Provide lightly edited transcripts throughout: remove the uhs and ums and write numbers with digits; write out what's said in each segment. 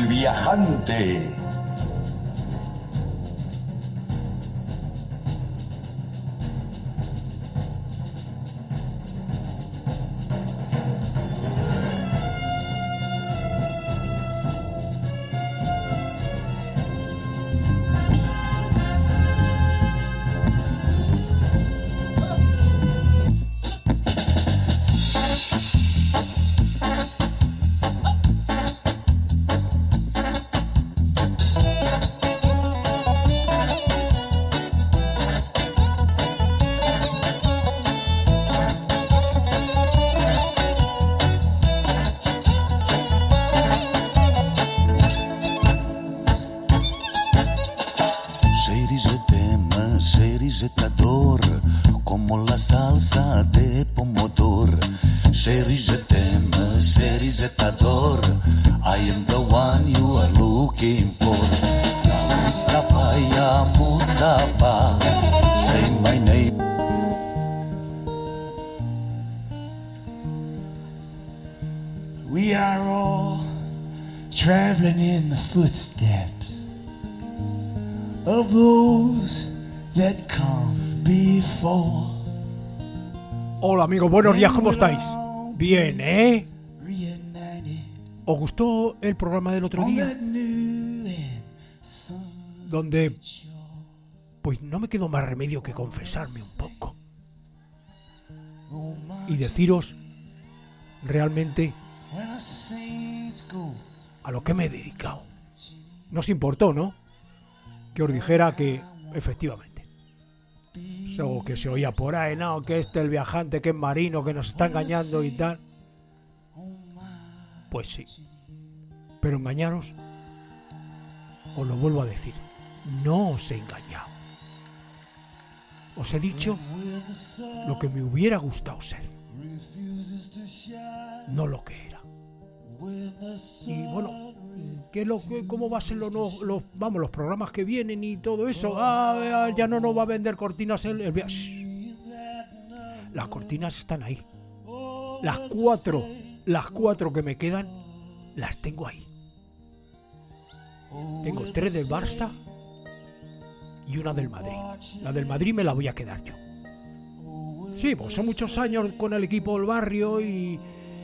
El viajante. We are all traveling in the footsteps of those that come before. Hola amigos, buenos días, ¿cómo estáis? Bien, ¿eh? ¿Os gustó el programa del otro día? Donde, pues no me quedó más remedio que confesarme un poco y deciros realmente a lo que me he dedicado. No os importó, ¿no? Que os dijera que, efectivamente, eso que se oía por ahí, no, que el viajante, que es marino, que nos está engañando y tal. Pues sí, pero engañaros, os lo vuelvo a decir, no os he engañado. Os he dicho lo que me hubiera gustado ser, no lo que era. Y bueno, ¿cómo va a ser los programas que vienen y todo eso? Ya no nos va a vender cortinas Las cortinas están ahí. Las cuatro que me quedan, las tengo ahí. Tengo 3 del Barça y una del Madrid. La del Madrid me la voy a quedar yo. Sí, pues son muchos años con el equipo del barrio y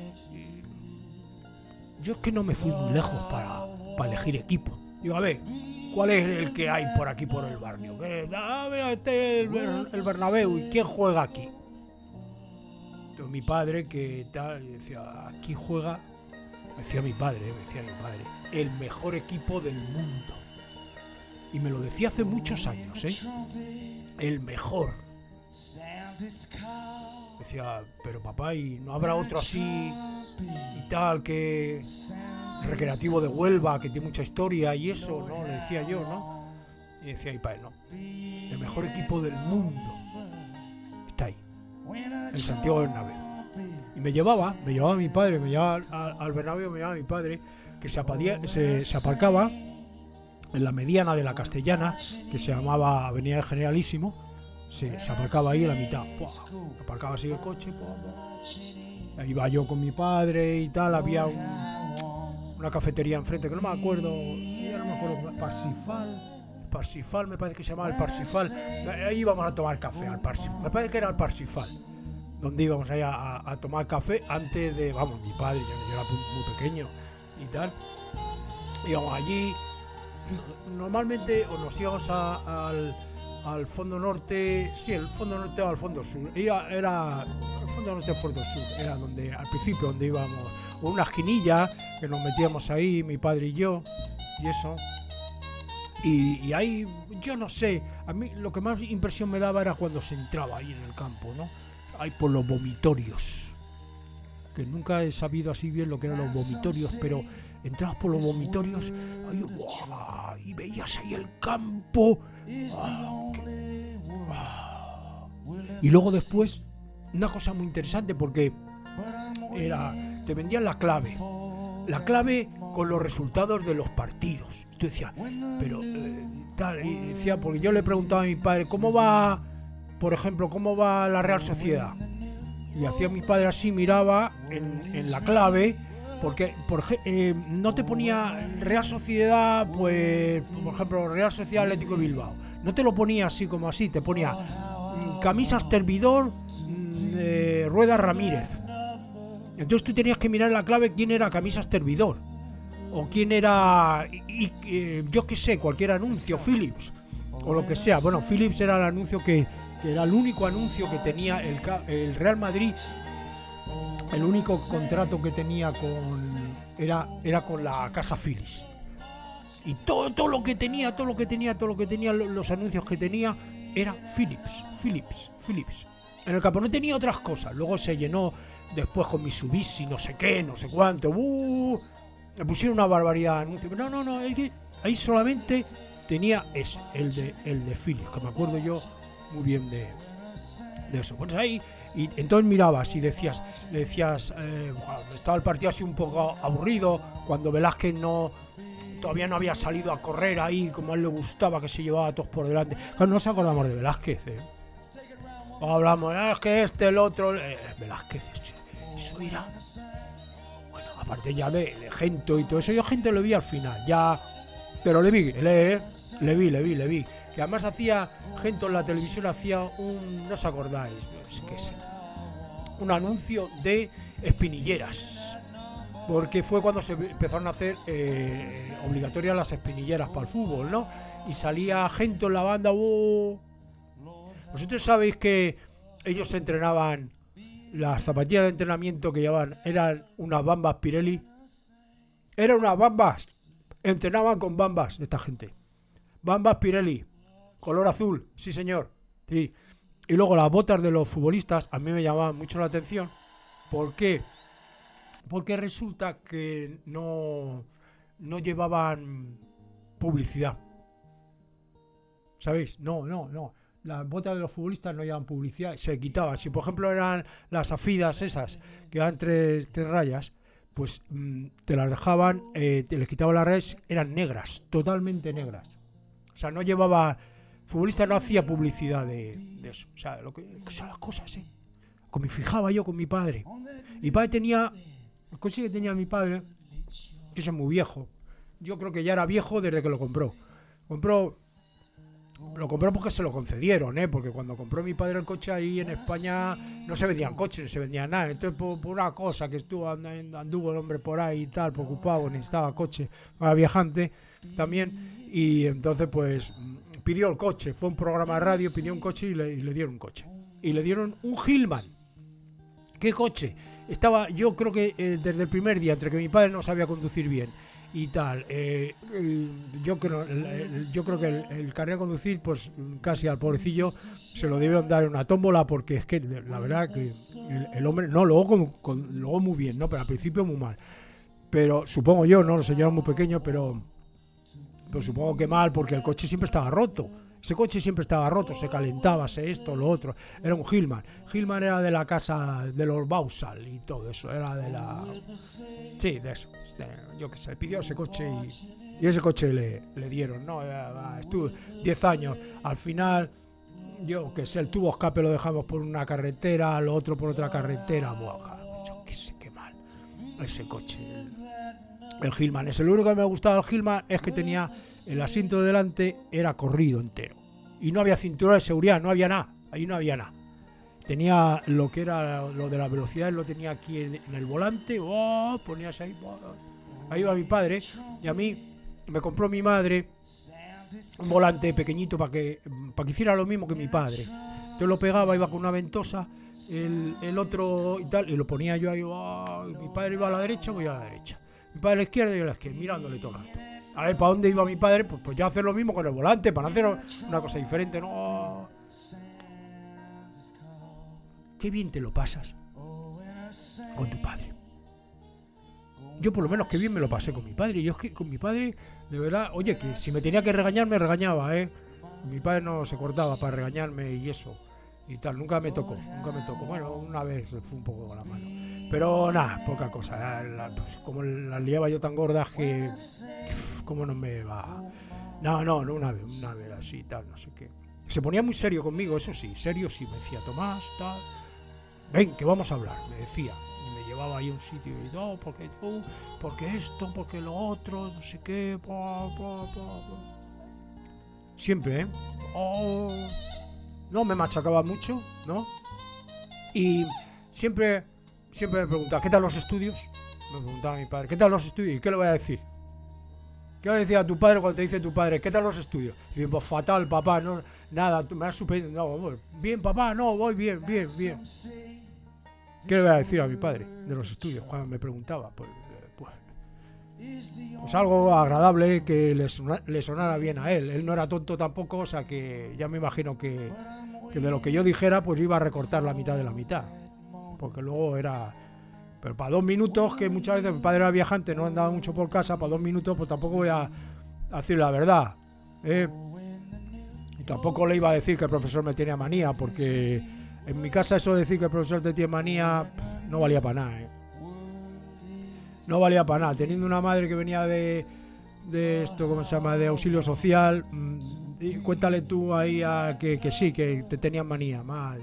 yo es que no me fui muy lejos para elegir equipo. Digo, a ver, ¿cuál es el que hay por aquí por el barrio? El Bernabéu, ¿y quién juega aquí? Entonces mi padre, que tal, decía, aquí juega, me decía mi padre, el mejor equipo del mundo. Y me lo decía hace muchos años, el mejor. Decía, pero papá, ¿y no habrá otro así y tal, que Recreativo de Huelva, que tiene mucha historia y eso? No, le decía yo, ¿no? Y decía mi padre, no, el mejor equipo del mundo está ahí, en Santiago Bernabéu. Y me llevaba mi padre, me llevaba al Bernabéu, me llevaba mi padre, que se aparcaba en la mediana de la Castellana, que se llamaba Avenida del Generalísimo. Se aparcaba ahí en la mitad. Aparcaba así el coche. Ahí iba yo con mi padre y tal. Había una cafetería enfrente que no me acuerdo. Ya no me acuerdo. Parsifal, me parece que se llamaba el Parsifal. Ahí íbamos a tomar café al Parsifal. Me parece que era el Parsifal, donde íbamos ahí a tomar café antes de. Vamos, mi padre, yo era muy pequeño y tal. Íbamos allí. Normalmente o nos íbamos al fondo norte, sí, el fondo norte o al fondo sur. Era el fondo norte o el fondo sur, era donde al principio donde íbamos, o una esquinilla que nos metíamos ahí, mi padre y yo, y eso. Y ahí, yo no sé, a mí lo que más impresión me daba era cuando se entraba ahí en el campo, ¿no? Ahí por los vomitorios, que nunca he sabido así bien lo que eran los vomitorios, pero entrabas por los vomitorios ahí, ¡wow! Y veías ahí el campo. Y luego después, una cosa muy interesante, porque te vendían la clave con los resultados de los partidos. Y tú decías, pero tal, y decía, porque yo le preguntaba a mi padre, ¿cómo va, por ejemplo, cómo va la Real Sociedad? Y hacía mi padre así, miraba en la clave porque no te ponía Real Sociedad, pues, por ejemplo, Real Sociedad Atlético de Bilbao. No te lo ponía así como así, te ponía Camisas Tervidor, Rueda Ramírez. Entonces tú tenías que mirar en la clave quién era Camisas Tervidor, o quién era, yo qué sé, cualquier anuncio, Philips, o lo que sea. Bueno, Philips era el anuncio que era el único anuncio que tenía el Real Madrid. El único contrato que tenía era con la casa Philips. Y todo lo que tenía, los anuncios que tenía, era Philips. En el campo no tenía otras cosas. Luego se llenó después con Mitsubishi, no sé qué, no sé cuánto. Le pusieron una barbaridad de anuncios. No, ahí solamente tenía ese, el de Philips, que me acuerdo yo muy bien de eso. Pues ahí, y entonces mirabas y decías, estaba el partido así un poco aburrido, cuando Velázquez todavía no había salido a correr ahí como a él le gustaba, que se llevaba a todos por delante. Claro, no nos acordamos de Velázquez, o hablamos, es que el otro, Velázquez, eso era, bueno, aparte ya de Gento y todo eso. Yo Gento lo vi al final, ya, pero le vi, que además hacía Gento en la televisión, no os acordáis, un anuncio de espinilleras, porque fue cuando se empezaron a hacer obligatorias las espinilleras para el fútbol, ¿no? Y salía Gento en la banda. Vosotros sabéis que ellos entrenaban, las zapatillas de entrenamiento que llevaban eran unas Bambas Pirelli. Eran unas Bambas, entrenaban con Bambas esta gente. Bambas Pirelli, color azul, sí señor, sí. Y luego las botas de los futbolistas a mí me llamaban mucho la atención. ¿Por qué? Porque resulta que no llevaban publicidad. ¿Sabéis? No. Las botas de los futbolistas no llevaban publicidad, se quitaban. Si por ejemplo eran las afidas esas, que eran tres rayas, pues te las dejaban, te les quitaban las rayas, eran negras, totalmente negras. O sea, no llevaba... Futbolista no hacía publicidad de eso. O sea, que son las cosas, Como me fijaba yo con mi padre. Mi padre tenía... El coche que tenía mi padre, que es muy viejo. Yo creo que ya era viejo desde que lo compró. Lo compró porque se lo concedieron, porque cuando compró mi padre el coche ahí en España no se vendían coches, no se vendían nada. Entonces por una cosa que anduvo el hombre por ahí y tal, preocupado, necesitaba coche, era viajante también, y entonces pues pidió el coche, fue un programa de radio, pidió un coche y le dieron un coche. Y le dieron un Hillman. ¿Qué coche? Yo creo que desde el primer día, entre que mi padre no sabía conducir bien y tal, yo creo que el carnet de conducir, pues casi al pobrecillo se lo debieron dar en una tómbola, porque es que la verdad que el hombre, no, luego muy bien, no, pero al principio muy mal. Pero supongo yo, no, los señores muy pequeños, pero supongo que mal, porque el coche siempre estaba roto. Ese coche siempre estaba roto, se calentaba, esto, lo otro. Era un Hillman. Hillman era de la casa de los Bausal y todo eso. Era de la... Sí, de eso. Yo que sé, pidió ese coche y ese coche le dieron, ¿no? Estuvo 10 años. Al final, yo que sé, el tubo escape lo dejamos por una carretera, lo otro por otra carretera. Buah, yo que sé, qué mal. Ese coche, el Hillman. Lo único que me gustaba del Hillman es que tenía... El asiento de delante era corrido entero. Y no había cinturón de seguridad, no había nada. Ahí no había nada. Tenía lo que era lo de la velocidad, lo tenía aquí en el volante. Ponías ahí. Ahí iba mi padre. Y a mí me compró mi madre un volante pequeñito para que hiciera lo mismo que mi padre. Entonces lo pegaba, iba con una ventosa, el otro y tal, y lo ponía yo ahí. Mi padre iba a la derecha, voy a la derecha. Mi padre a la izquierda y yo a la izquierda, mirándole todo el rato. A ver, ¿para dónde iba mi padre? Pues ya hacer lo mismo con el volante, para hacer una cosa diferente, ¿no? Qué bien te lo pasas con tu padre. Yo por lo menos qué bien me lo pasé con mi padre. Yo es que con mi padre, de verdad, oye, que si me tenía que regañar, me regañaba, Mi padre no se cortaba para regañarme y eso, y tal, nunca me tocó. Bueno, una vez fue un poco con la mano. Pero nada, poca cosa. Como las liaba yo tan gordas que... ¿Cómo no me va? No, una vez así, tal, no sé qué. Se ponía muy serio conmigo, eso sí, serio sí. Me decía, Tomás, tal... Ven, que vamos a hablar, me decía. Y me llevaba ahí a un sitio y no, porque tú, porque esto, porque lo otro, no sé qué, siempre, no me machacaba mucho, ¿no? Y siempre me preguntaba, ¿qué tal los estudios? Me preguntaba mi padre, ¿qué tal los estudios? ¿Y qué le voy a decir? ¿Qué le decía a tu padre cuando te dice tu padre, ¿qué tal los estudios? Y digo, pues fatal, papá, no, nada, me has suspendido, no, bien, papá, no, voy bien. ¿Qué le voy a decir a mi padre de los estudios cuando me preguntaba? Pues algo agradable que le sonara bien a él. Él no era tonto tampoco, o sea que ya me imagino que de lo que yo dijera pues iba a recortar la mitad de la mitad, porque luego era... Pero para 2 minutos, que muchas veces mi padre era viajante, no andaba mucho por casa, para 2 minutos pues tampoco voy a decir la verdad, y tampoco le iba a decir que el profesor me tenía manía, porque en mi casa eso de decir que el profesor te tiene manía no valía para nada, no valía para nada. Teniendo una madre que venía de esto, ¿cómo se llama?, de auxilio social, y cuéntale tú ahí que sí, que te tenían manía, madre,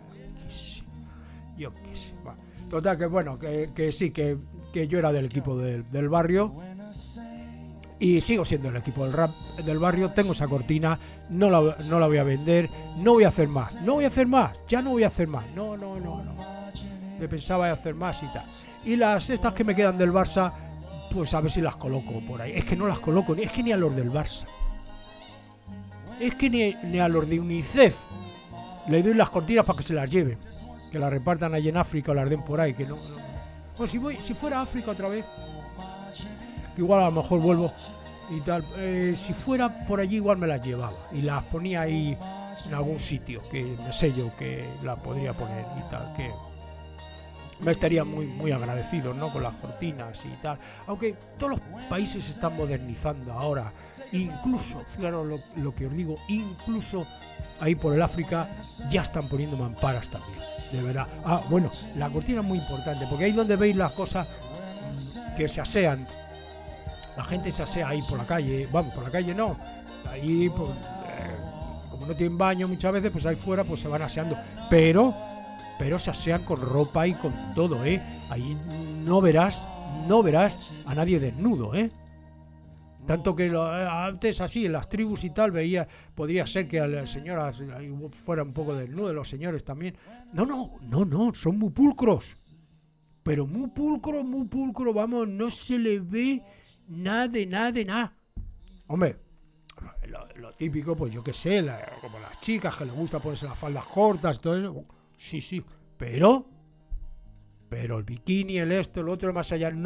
yo qué sé. Total, que bueno, que sí, que yo era del equipo del barrio y sigo siendo el equipo del barrio. Tengo esa cortina, no la voy a vender, no voy a hacer más, ya no voy a hacer más, no. Me pensaba hacer más y tal. Y estas que me quedan del Barça, pues a ver si las coloco por ahí. Es que no las coloco, es que ni a los del Barça, es que ni a los de UNICEF le doy las cortinas para que se las lleven, que las repartan allí en África o las den por ahí, que no. Pues si fuera a África otra vez, igual a lo mejor vuelvo y tal, si fuera por allí igual me las llevaba y las ponía ahí en algún sitio que me sé yo que la podría poner y tal, que me estaría muy agradecido, ¿no?, con las cortinas y tal. Aunque todos los países se están modernizando ahora, incluso, fijaros lo que os digo, incluso ahí por el África ya están poniendo mamparas también, de verdad. Bueno, la cortina es muy importante, porque ahí donde veis las cosas que se asean, la gente se asea ahí por la calle, vamos, por la calle no, ahí pues, como no tienen baño muchas veces, pues ahí fuera pues se van aseando, pero se asean con ropa y con todo, ahí no verás a nadie desnudo, tanto que antes así en las tribus y tal podría ser que a las señoras fuera un poco desnudo, los señores también. No, son muy pulcros, pero muy pulcro, vamos, no se le ve nada. Hombre, lo típico, pues yo qué sé, como las chicas que les gusta ponerse las faldas cortas, todo eso, sí, pero el bikini, el esto, el otro, más allá,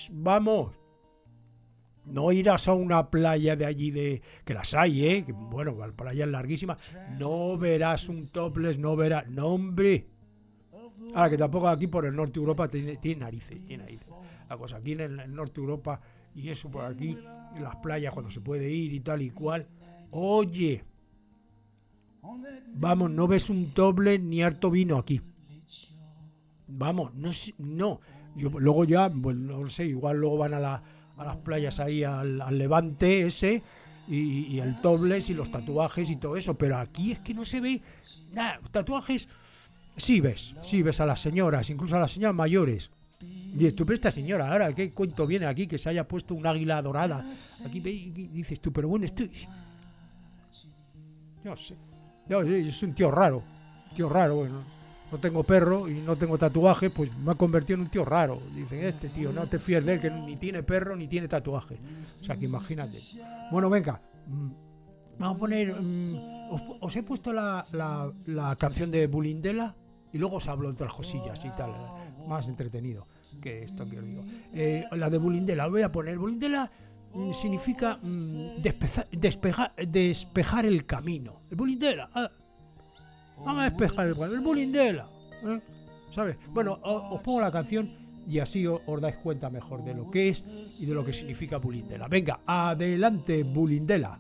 no irás a una playa de allí que las hay, que bueno, la playa es larguísima, no verás un topless, no, hombre. Ahora que tampoco aquí por el norte de Europa tiene narices. La cosa aquí en el norte de Europa y eso por aquí, en las playas cuando se puede ir y tal y cual, oye, vamos, no ves un topless ni harto vino aquí. Vamos, no. Luego ya, pues no sé, igual luego van a las playas ahí al Levante ese y el topless y los tatuajes y todo eso, pero aquí es que no se ve nada. Tatuajes sí ves a las señoras, incluso a las señoras mayores. Y tú, pero esta señora, ahora qué cuento viene aquí que se haya puesto un águila dorada aquí, dices tú, pero bueno, yo sé, es un tío raro, bueno. No tengo perro y no tengo tatuaje, pues me ha convertido en un tío raro. Dicen, este tío, no te fíes de él, que ni tiene perro ni tiene tatuaje. O sea, que imagínate. Bueno, venga, vamos a poner... os he puesto la canción de Bulindela y luego os hablo de otras cosillas y tal, más entretenido que esto que os digo. La de Bulindela, voy a poner. Bulindela significa despejar el camino. El Bulindela, vamos a despejar el Bulindela, ¿sabes? Bueno, os pongo la canción y así os dais cuenta mejor de lo que es y de lo que significa Bulindela. Venga, adelante, Bulindela.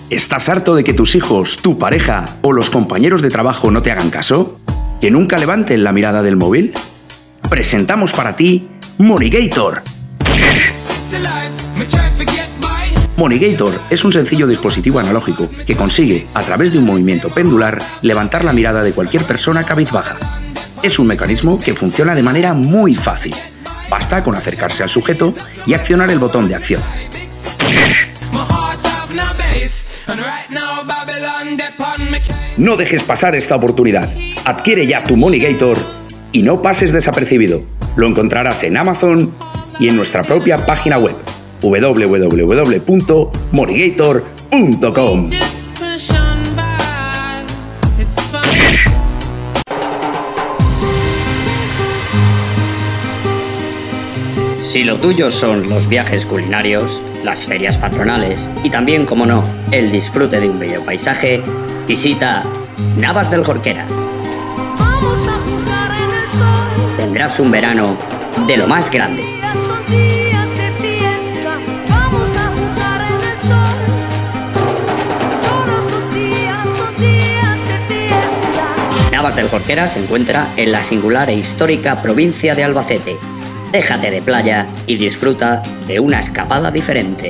¿Estás harto de que tus hijos, tu pareja o los compañeros de trabajo no te hagan caso? ¿Que nunca levanten la mirada del móvil? Presentamos para ti Monigator. Monigator es un sencillo dispositivo analógico que consigue, a través de un movimiento pendular, levantar la mirada de cualquier persona cabizbaja. Es un mecanismo que funciona de manera muy fácil. Basta con acercarse al sujeto y accionar el botón de acción. No dejes pasar esta oportunidad. Adquiere ya tu Monigator y no pases desapercibido. Lo encontrarás en Amazon y en nuestra propia página web www.monigator.com. Si lo tuyo son los viajes culinarios, las ferias patronales y también, como no, el disfrute de un bello paisaje, visita Navas del Jorquera. Tendrás un verano de lo más grande. Navas del Jorquera se encuentra en la singular e histórica provincia de Albacete. Déjate de playa y disfruta de una escapada diferente.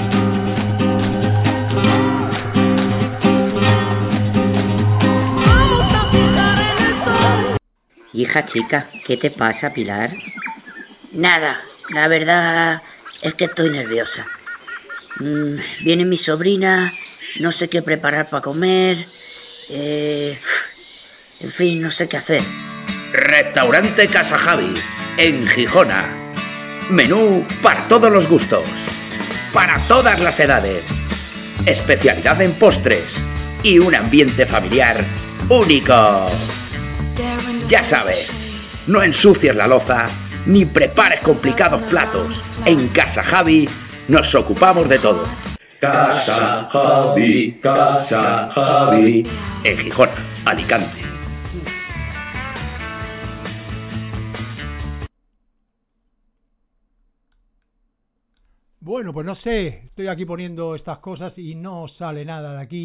Hija chica, ¿qué te pasa, Pilar? Nada, la verdad es que estoy nerviosa. Viene mi sobrina, no sé qué preparar para comer, en fin, no sé qué hacer. Restaurante Casa Javi, en Gijona. Menú para todos los gustos, para todas las edades. Especialidad en postres y un ambiente familiar único. Ya sabes, no ensucies la loza ni prepares complicados platos. En Casa Javi nos ocupamos de todo. Casa Javi, Casa Javi. En Gijona, Alicante. Bueno, pues no sé, estoy aquí poniendo estas cosas y no sale nada de aquí.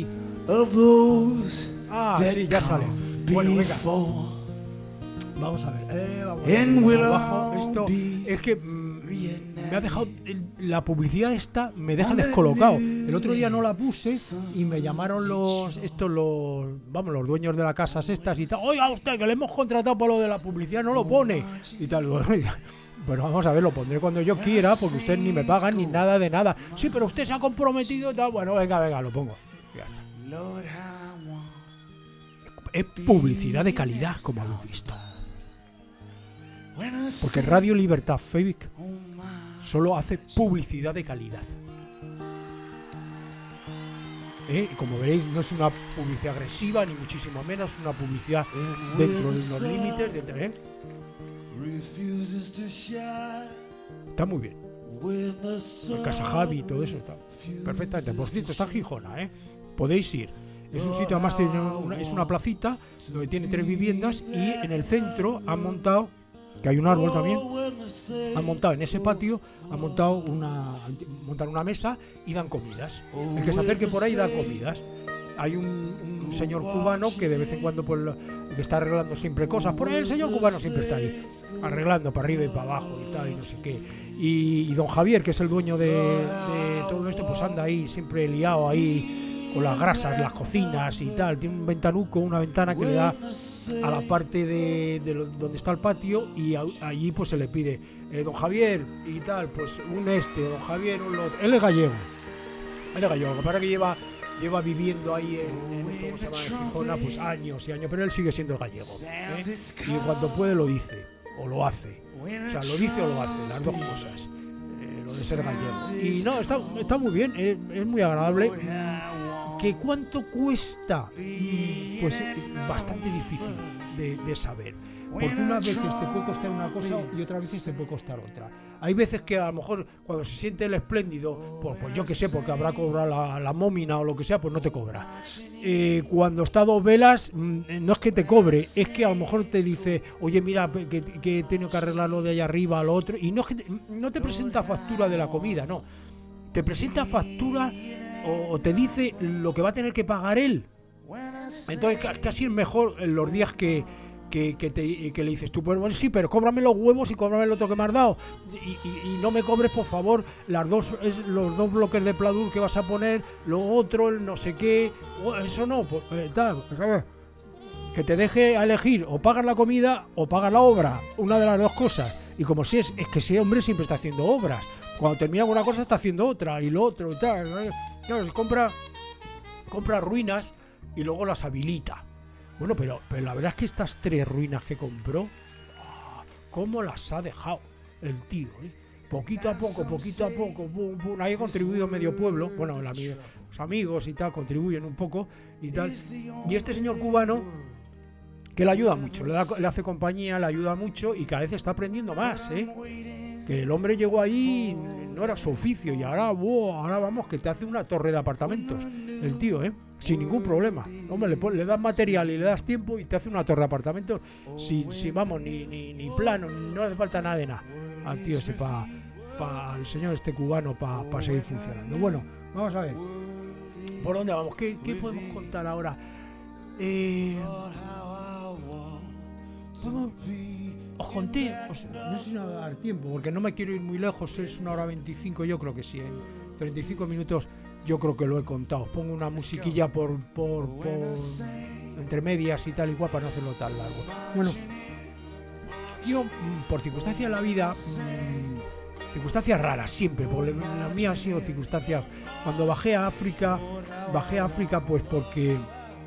Ah, sí, ya sale. Bueno, venga. Vamos a ver, vamos a ver. Abajo, esto es que me ha dejado la publicidad esta, me deja descolocado. El otro día no la puse y me llamaron los dueños de las casas estas y tal. Oiga usted, que le hemos contratado por lo de la publicidad, no lo pone y tal. Bueno, vamos a ver, lo pondré cuando yo quiera, porque ustedes ni me pagan ni nada de nada. Sí, pero usted se ha comprometido y tal. Bueno, venga, lo pongo. Ya está. Es publicidad de calidad, como habéis visto. Porque Radio Libertad Fake solo hace publicidad de calidad. Como veréis, no es una publicidad agresiva, ni muchísimo menos, es una publicidad dentro de unos límites. Está muy bien. En Casa Javi y todo eso está perfectamente. Por cierto, está en Gijona, podéis ir. Es un sitio, además es una placita donde tiene 3 viviendas y en el centro han montado, que hay un árbol también, han montado en ese patio, montan una mesa y dan comidas. El que se acerque por ahí da comidas. Hay un señor cubano que de vez en cuando que está arreglando siempre cosas. Por ahí el señor cubano siempre está ahí, arreglando para arriba y para abajo y tal, y no sé qué. Y don Javier, que es el dueño de todo esto, pues anda ahí siempre liado ahí con las grasas, las cocinas y tal. Tiene un ventanuco, una ventana que le da a la parte de donde está el patio, y allí pues se le pide don Javier y tal, pues don Javier, él es gallego, lo que pasa es que lleva viviendo ahí en esto, ¿cómo se llama?, en Gijona, pues años y años, pero él sigue siendo gallego, y en cuanto puede lo dice o lo hace, o sea, lo dice o lo hace, las dos cosas, lo de ser gallego. Y no, está muy bien, es muy agradable. ¿Que cuánto cuesta? Pues bastante difícil de saber, porque unas veces te puede costar una cosa y otras veces te puede costar otra. Hay veces que a lo mejor cuando se siente el espléndido, pues yo que sé, porque habrá cobrado la mómina o lo que sea, pues no te cobra. Cuando está a 2 velas, no es que te cobre, es que a lo mejor te dice, oye, mira, que he tenido que arreglar lo de allá arriba, lo otro, y no es que no te presenta factura de la comida, no, te presenta factura o te dice lo que va a tener que pagar él. Entonces casi es mejor en los días que le dices tú, pues bueno, sí, pero cóbrame los huevos y cóbrame lo otro que me has dado y no me cobres, por favor, los dos bloques de pladur que vas a poner, lo otro, el no sé qué, eso no, pues tal, ¿sabes? Que te deje a elegir, o pagas la comida o pagas la obra, una de las dos cosas. Y como si es que ese hombre siempre está haciendo obras, cuando termina una cosa está haciendo otra y lo otro y tal, ¿sabes? Claro, compra ruinas y luego las habilita. Bueno, pero la verdad es que estas 3 ruinas que compró, ¿cómo las ha dejado el tío? Poquito a poco, pum, pum. Ahí ha contribuido medio pueblo, bueno, los amigos y tal contribuyen un poco y tal. Y este señor cubano, que le ayuda mucho, le hace compañía, le ayuda mucho y cada vez está aprendiendo más, que el hombre llegó ahí, no era su oficio y ahora vamos, que te hace una torre de apartamentos, el tío, sin ningún problema. Hombre, le das material y le das tiempo y te hace una torre de apartamentos sin vamos, ni plano, no hace falta nada de nada al tío ese el señor este cubano para seguir funcionando. Bueno, vamos a ver, ¿por dónde vamos? ¿Qué podemos contar ahora? Os conté, no sé si me va a dar tiempo, porque no me quiero ir muy lejos, es 1:25, yo creo que sí, en 35 minutos yo creo que lo he contado. Os pongo una musiquilla por entre medias y tal y cual para no hacerlo tan largo. Bueno, yo por circunstancias de la vida, circunstancias raras siempre, porque la mía han sido circunstancias. Cuando bajé a África pues porque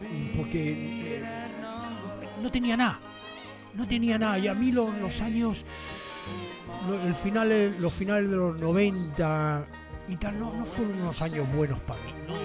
no tenía nada, y a mí los años, los finales de los 90 y tal, no fueron unos años buenos para mí, no.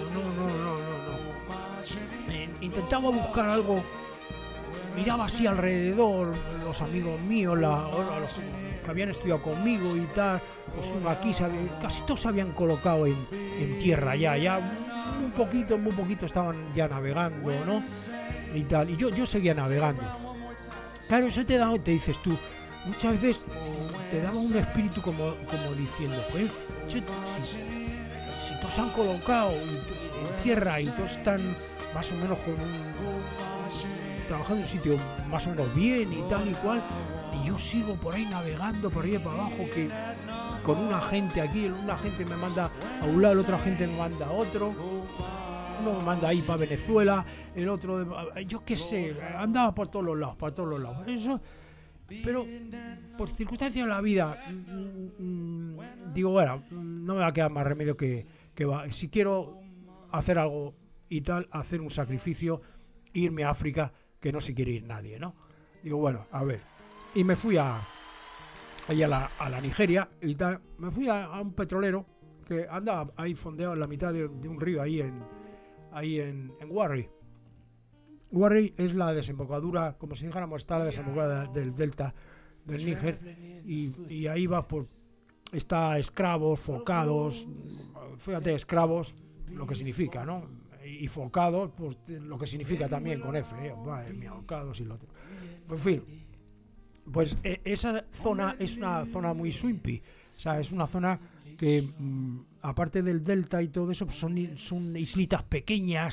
Intentaba buscar algo, miraba así alrededor, los amigos míos, los que habían estudiado conmigo y tal, pues uno aquí, casi todos se habían colocado en tierra ya muy poquito estaban ya navegando, ¿no? Y tal, y yo seguía navegando. Claro, eso te dices tú, muchas veces te daba un espíritu como diciendo, pues, si todos se han colocado en tierra y todos están más o menos trabajando en un sitio más o menos bien y tal y cual, y yo sigo por ahí navegando por ahí para abajo, que con una gente aquí, una gente me manda a un lado, la otra gente me manda a otro, uno me manda ahí para Venezuela, el otro, yo qué sé, andaba por todos los lados, eso. Pero por circunstancias de la vida, digo, bueno, no me va a quedar más remedio que si quiero hacer algo y tal, hacer un sacrificio, irme a África, que no se quiere ir nadie, ¿no? Digo, bueno, a ver, y me fui a la Nigeria y tal, me fui a un petrolero que andaba ahí fondeado en la mitad de un río ahí en Warri. Warri es la desembocadura, como si dijéramos, está la desembocadura del delta del Níger, y ahí va está escravos, focados, fíjate, escravos, lo que significa, ¿no? Y focados, pues lo que significa también con F, madre mía, focados y lo otro. En fin, pues esa zona es una zona muy swimpy, o sea, es una zona que aparte del delta y todo eso, pues son islitas pequeñas,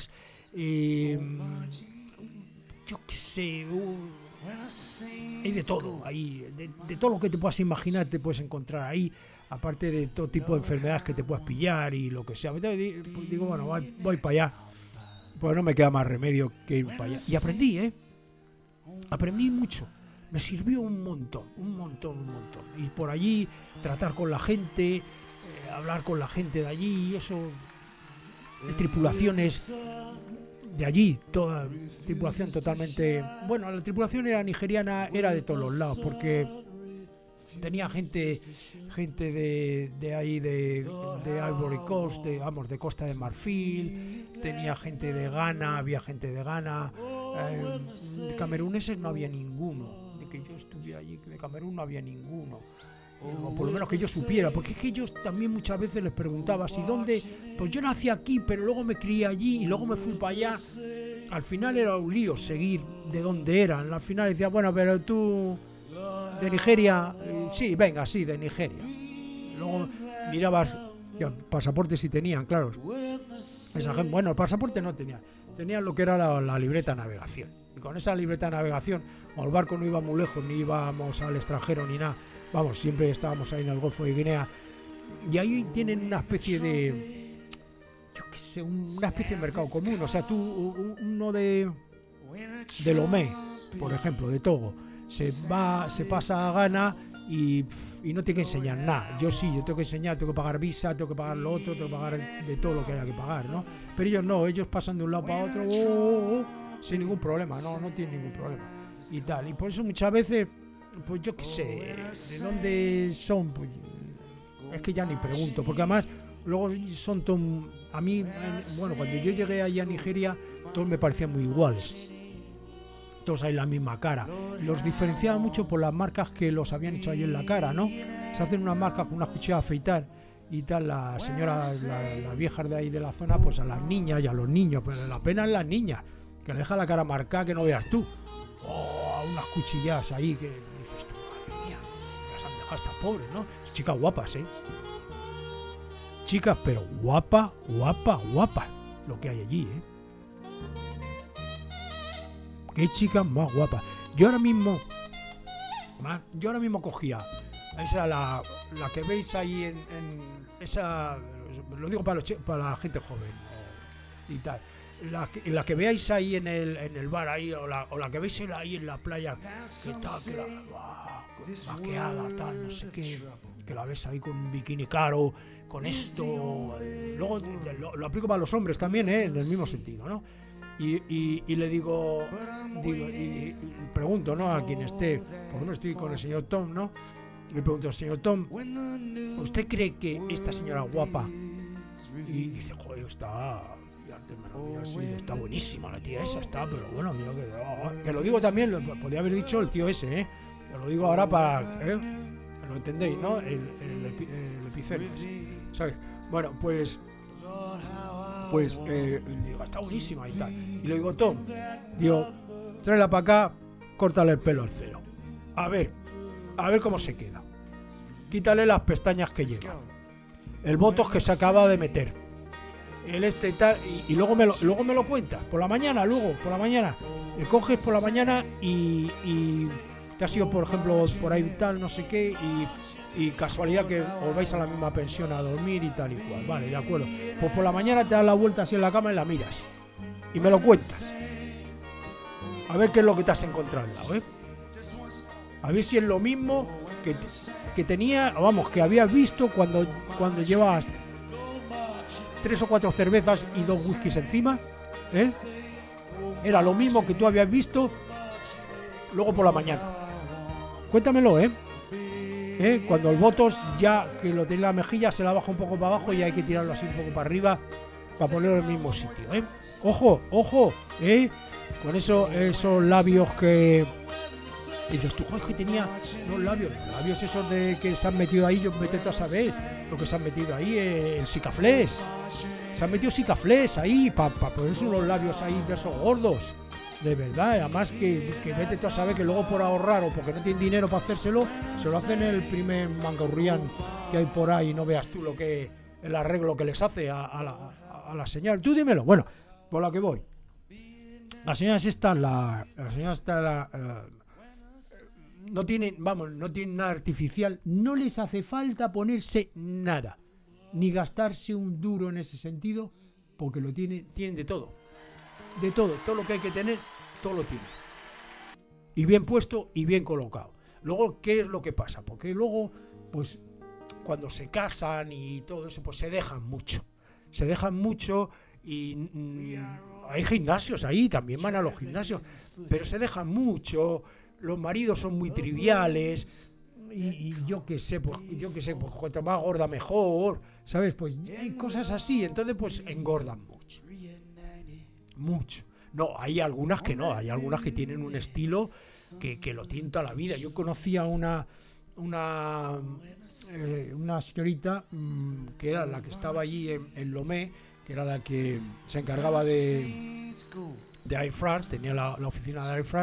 yo qué sé, hay de todo ahí, de todo lo que te puedas imaginar te puedes encontrar ahí, aparte de todo tipo de enfermedades que te puedas pillar y lo que sea. Entonces, pues digo, bueno, voy para allá, pues no me queda más remedio que ir para allá. Y aprendí mucho, me sirvió un montón. Y por allí tratar con la gente, hablar con la gente de allí, y eso, de tripulaciones de allí, toda tripulación totalmente, bueno, la tripulación era nigeriana, era de todos los lados, porque tenía gente de ahí de Ivory Coast, de Costa de Marfil, tenía gente de Ghana, había gente de Ghana, de cameruneses no había ninguno, de que yo estuve allí, de Camerún no había ninguno, o por lo menos que yo supiera, porque es que yo también muchas veces les preguntaba si dónde, pues yo nací aquí, pero luego me crié allí y luego me fui para allá. Al final era un lío seguir de dónde eran. Al final decía, bueno, pero tú de Nigeria, sí, venga, sí, de Nigeria. Luego mirabas, ya, pasaportes si tenían, claro. Esa gente, bueno, el pasaporte no tenía. Tenía lo que era la libreta de navegación. Y con esa libreta de navegación, como el barco no iba muy lejos, ni íbamos al extranjero ni nada, vamos, siempre estábamos ahí en el Golfo de Guinea. Y ahí tienen una especie de, yo qué sé, una especie de mercado común. O sea, tú, uno de Lomé, por ejemplo, de Togo, se pasa a Ghana y no tiene que enseñar nada. Yo sí, yo tengo que enseñar, tengo que pagar visa, tengo que pagar lo otro, tengo que pagar de todo lo que haya que pagar, ¿no? Pero ellos no, ellos pasan de un lado para otro sin ningún problema, no tienen ningún problema y tal. Y por eso muchas veces, pues yo qué sé, de dónde son, pues es que ya ni pregunto, porque además luego son a mí, bueno, cuando yo llegué allá a Nigeria, todos me parecían muy iguales. Todos hay la misma cara. Los diferenciaba mucho por las marcas que los habían hecho ahí en la cara, ¿no? Se hacen unas marcas con una cuchilla de afeitar y tal, las señoras, las viejas de ahí de la zona, pues a las niñas y a los niños, pero la pena es las niñas, que le deja la cara marcada que no veas tú. Unas cuchillas ahí que dices tú, madre mía, las han dejado estas pobres, ¿no? Chicas guapas, chicas, pero guapas, lo que hay allí, Qué chicas más guapas. Yo ahora mismo cogía esa, la que veis ahí en esa, lo digo para la gente joven y tal, la que veáis ahí en el bar ahí, o la que veis ahí en la playa, que tal, que maqueada, tal, no sé qué, que la ves ahí con un bikini caro, con esto, luego lo aplico para los hombres también, en el mismo sentido, ¿no? Y le digo y pregunto, ¿no?, a quien esté, por ejemplo estoy con el señor Tom, ¿no? Le pregunto al señor Tom, ¿usted cree que esta señora guapa? Y dice, joder, está está buenísima la tía esa, está, pero bueno, mira que lo digo también, lo podría haber dicho el tío ese, lo digo ahora para, lo entendéis, ¿no? El epicentro, ¿sabes? Bueno, pues digo, está buenísima y tal. Y le digo, Tom, digo, tráela para acá, córtale el pelo al cero. A ver cómo se queda. Quítale las pestañas que lleva. El botox que se acaba de meter. El y tal, y luego me lo cuentas. Por la mañana, le coges por la mañana y te has ido, por ejemplo, por ahí tal, no sé qué, y casualidad que os vais a la misma pensión a dormir y tal y cual, vale, de acuerdo. Pues por la mañana te das la vuelta así en la cama y la miras y me lo cuentas, a ver qué es lo que te has encontrado al lado, a ver si es lo mismo que tenía, vamos, que habías visto cuando llevabas 3 o 4 cervezas y 2 whiskies encima, era lo mismo que tú habías visto luego por la mañana. Cuéntamelo, cuando el botox ya que lo tiene en la mejilla se la baja un poco para abajo y hay que tirarlo así un poco para arriba para ponerlo en el mismo sitio, ojo, con esos labios que dices tú, joder, que tenía los labios esos de que se han metido ahí, yo vete a saber lo que se han metido ahí, el Sikaflex, se han metido Sikaflex ahí para ponerse unos labios ahí de esos gordos. De verdad, además que vete tú a saber que luego por ahorrar o porque no tienen dinero para hacérselo, se lo hacen el primer mangurrián que hay por ahí, no veas tú lo que el arreglo que les hace a la señora. Tú dímelo. Bueno, por la que voy. Las señoras estas, no tienen nada artificial, no les hace falta ponerse nada, ni gastarse un duro en ese sentido, porque lo tienen de todo. De todo lo que hay que tener, todo lo tiene. Y bien puesto y bien colocado. Luego, ¿qué es lo que pasa? Porque luego, pues, cuando se casan y todo eso, pues se dejan mucho y hay gimnasios ahí, también van a los gimnasios, pero se dejan mucho, los maridos son muy triviales y yo qué sé, pues cuanto más gorda mejor, ¿sabes? Pues hay cosas así, entonces pues engordan mucho. No, hay algunas que no, hay algunas que tienen un estilo que lo tienen toda la vida. Yo conocía una señorita que era la que estaba allí en Lomé, que era la que se encargaba de Air France, tenía la oficina de Air France,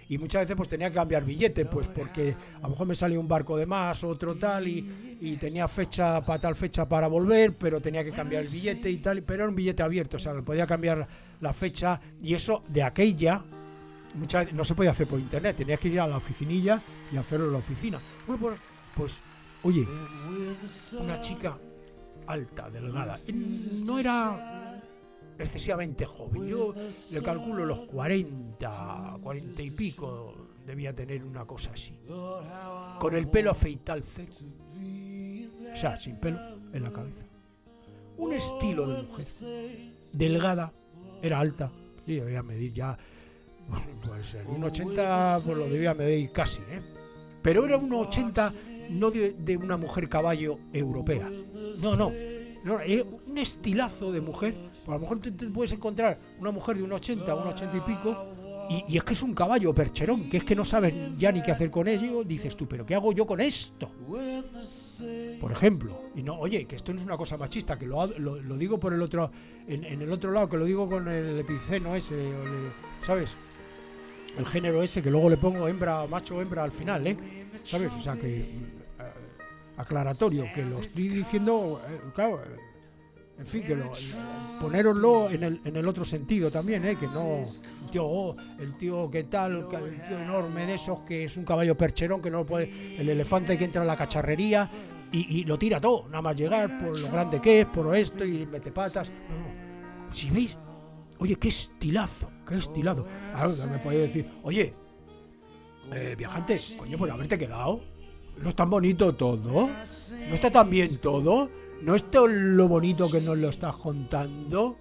y muchas veces pues tenía que cambiar billete, pues porque a lo mejor me salía un barco de más, otro tal, y tenía fecha para tal fecha para volver, pero tenía que cambiar el billete y tal, pero era un billete abierto, o sea, podía cambiar la fecha, y eso de aquella muchas veces no se podía hacer por internet, tenías que ir a la oficinilla y hacerlo en la oficina. Bueno, pues oye, una chica alta, delgada, no era excesivamente joven, yo le calculo los 40 y pico, debía tener una cosa así, con el pelo afeitado cero, o sea, sin pelo en la cabeza, un estilo de mujer, delgada, era alta, sí, debía medir ya, pues en un 80 pues lo debía medir casi, pero era un 80 no de una mujer caballo europea, no, un estilazo de mujer. Pues a lo mejor te puedes encontrar una mujer de un 80 y pico, y es que es un caballo percherón, que es que no sabes ya ni qué hacer con ello, dices tú, pero ¿qué hago yo con esto? Por ejemplo, y no, oye, que esto no es una cosa machista, que lo digo por el otro, en el otro lado, que lo digo con el epiceno ese, ¿sabes? El género ese, que luego le pongo hembra, macho, hembra al final, ¿sabes? O sea que aclaratorio, que lo estoy diciendo, claro, en fin, que ponéroslo en el otro sentido también, que no el tío que tal, el tío enorme de esos, que es un caballo percherón, que no lo puede, el elefante que entra a la cacharrería y lo tira todo, nada más llegar, por lo grande que es, por esto, y mete patas. No. Si veis, oye, qué estilazo, qué estilado. Claro, me podéis decir, oye, viajante, coño, pues haberte quedado. No es tan bonito todo, no está tan bien todo, no es todo lo bonito que nos lo estás contando.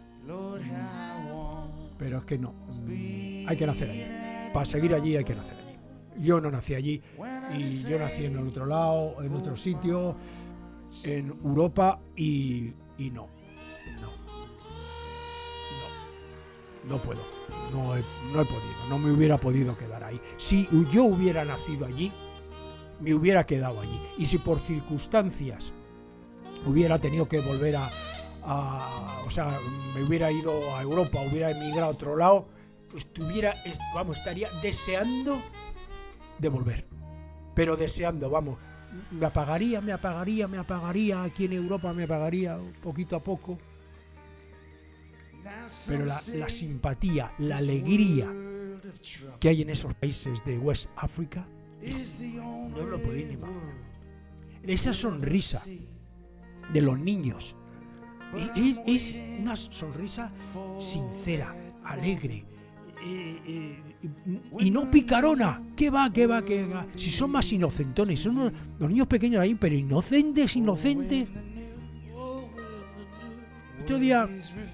Pero es que no, hay que nacer allí. Para seguir allí hay que nacer allí. Yo no nací allí, y yo nací en el otro lado, en otro sitio, en Europa, y no puedo, no he podido, no me hubiera podido quedar ahí. Si yo hubiera nacido allí, me hubiera quedado allí, y si por circunstancias hubiera tenido que volver o sea, me hubiera ido a Europa, hubiera emigrado a otro lado, pues estaría deseando de volver, pero deseando, me apagaría aquí en Europa, me apagaría poquito a poco, pero la simpatía, la alegría que hay en esos países de West África, no lo podéis ni imaginar. Esa sonrisa de los niños es una sonrisa sincera, alegre, y no picarona. ¿Qué va? Si son más inocentones, son los niños pequeños ahí, pero inocentes. Otro día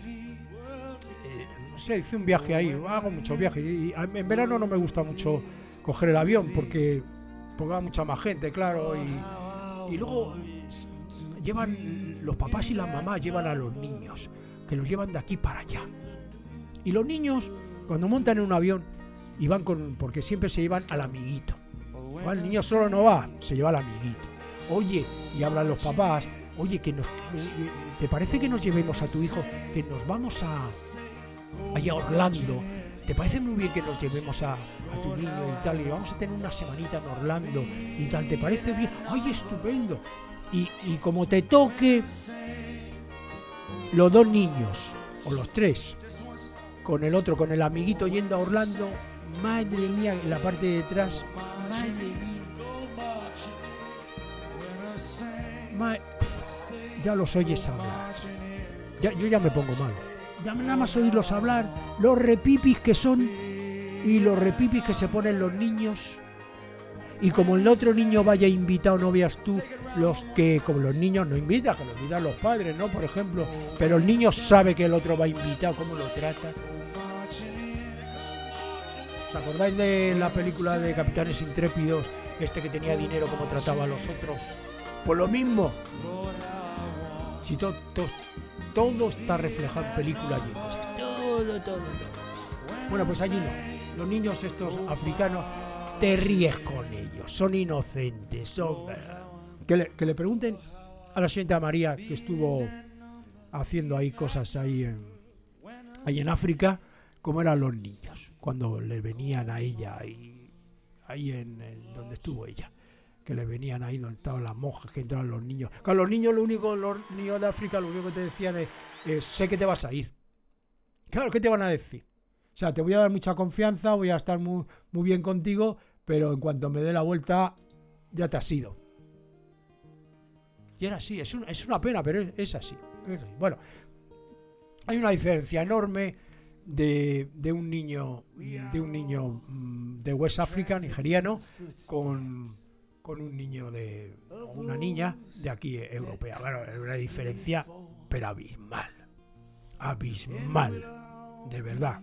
hice un viaje ahí, hago muchos viajes, y en verano no me gusta mucho coger el avión porque va mucha más gente, claro, y luego llevan los papás y las mamás, llevan a los niños, que los llevan de aquí para allá, y los niños cuando montan en un avión y van porque siempre se llevan al amiguito. El niño solo no va, se lleva al amiguito. Oye, y hablan los papás, oye, ¿te parece que nos llevemos a tu hijo, que nos vamos allá a Orlando? ¿Te parece muy bien que nos llevemos a tu niño y tal, y vamos a tener una semanita en Orlando y tal? ¿Te parece bien? ¡Ay, estupendo! Y como te toque, los dos niños, o los tres, con el otro, con el amiguito yendo a Orlando, madre mía, en la parte de detrás, madre mía, ya los oyes hablar, yo ya me pongo malo. Ya nada más oírlos hablar, los repipis que son y los repipis que se ponen los niños, y como el otro niño vaya invitado, no veas tú, como los niños no invitan, que lo invitan los padres, ¿no? Por ejemplo, pero el niño sabe que el otro va invitado, cómo lo trata. ¿Os acordáis de la película de Capitanes Intrépidos, que tenía dinero, cómo trataba a los otros? Pues lo mismo. Si todo está reflejado en películas y cosas. Todo. Bueno, pues allí no. Los niños estos africanos, te ríes con ellos, son inocentes, que le pregunten a la señorita María, que estuvo haciendo ahí cosas ahí en África, cómo eran los niños. cuando le venían a ella, y ahí en donde estuvo ella, que le venían ahí donde estaban las monjas, que entraban los niños. Claro, los niños los niños de África, lo único que te decían es, sé que te vas a ir. Claro, ¿qué te van a decir? O sea, te voy a dar mucha confianza, voy a estar muy, muy bien contigo, pero en cuanto me dé la vuelta, ya te has ido. Y era así, es una pena, pero es así. Bueno, hay una diferencia enorme de un niño de West Africa, nigeriano, con un niño o una niña de aquí europea. Bueno, es una diferencia, pero abismal, de verdad.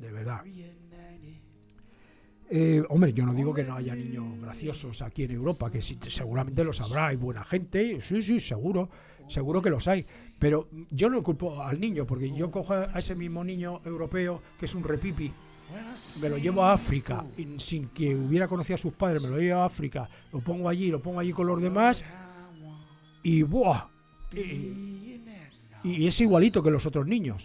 Hombre, yo no digo que no haya niños graciosos aquí en Europa, que sí, seguramente los habrá, hay buena gente, sí, seguro que los hay, pero yo no culpo al niño, porque yo cojo a ese mismo niño europeo, que es un repipi, me lo llevo a África, y sin que hubiera conocido a sus padres, me lo llevo a África, lo pongo allí con los demás, y ¡buah! Y es igualito que los otros niños.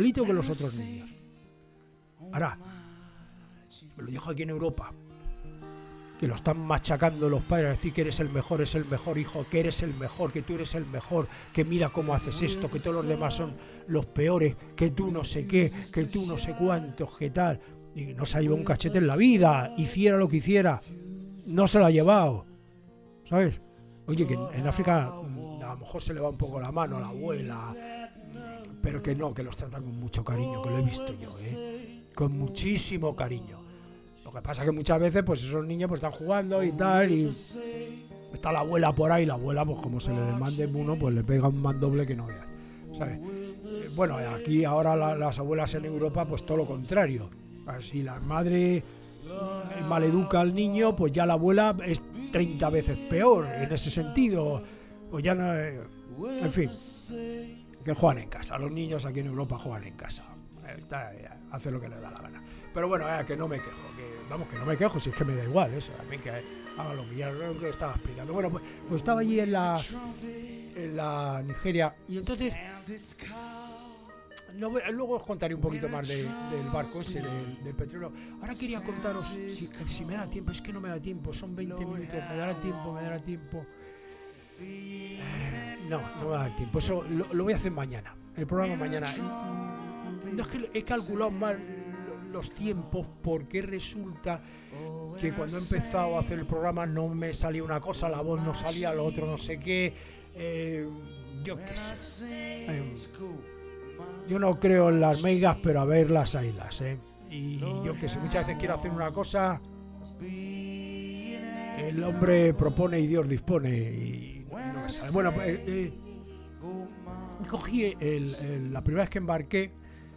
Ahora, me lo dijo aquí en Europa, que lo están machacando los padres, a decir que eres el mejor hijo, que eres el mejor, que tú eres el mejor, que mira cómo haces esto, que todos los demás son los peores, que tú no sé qué, que tú no sé cuántos, que tal. Y no se ha llevado un cachete en la vida, hiciera lo que hiciera, no se lo ha llevado, ¿sabes? Oye, que en África a lo mejor se le va un poco la mano a la abuela, pero que no, que los tratan con mucho cariño, que lo he visto yo, con muchísimo cariño. Lo que pasa es que muchas veces pues esos niños pues están jugando y tal, y está la abuela por ahí, la abuela pues como se le demande uno, pues le pega un mandoble que no veas, ¿sabes? Bueno, aquí ahora las abuelas en Europa pues todo lo contrario. Si la madre maleduca al niño, pues ya la abuela es 30 veces peor en ese sentido, pues ya no, en fin, que juegan en casa. Los niños aquí en Europa juegan en casa, hace lo que le da la gana. Pero bueno, que no me quejo, que no me quejo, si es que me da igual eso, también que haga lo que ya lo que estaba explicando. Bueno, pues estaba allí en la Nigeria, y entonces luego os contaré un poquito más del barco ese, del petróleo. Ahora quería contaros, si me da tiempo, es que no me da tiempo, son 20 minutos, me dará tiempo. No me va a dar tiempo, eso lo voy a hacer mañana, el programa mañana. No, es que he calculado mal los tiempos, porque resulta que cuando he empezado a hacer el programa no me salía una cosa, la voz no salía, lo otro no sé qué, yo qué sé. Yo no creo en las megas, pero a ver las haylas, y yo que sé, muchas veces quiero hacer una cosa, el hombre propone y Dios dispone, y no me sale. Bueno, cogí la primera vez que embarqué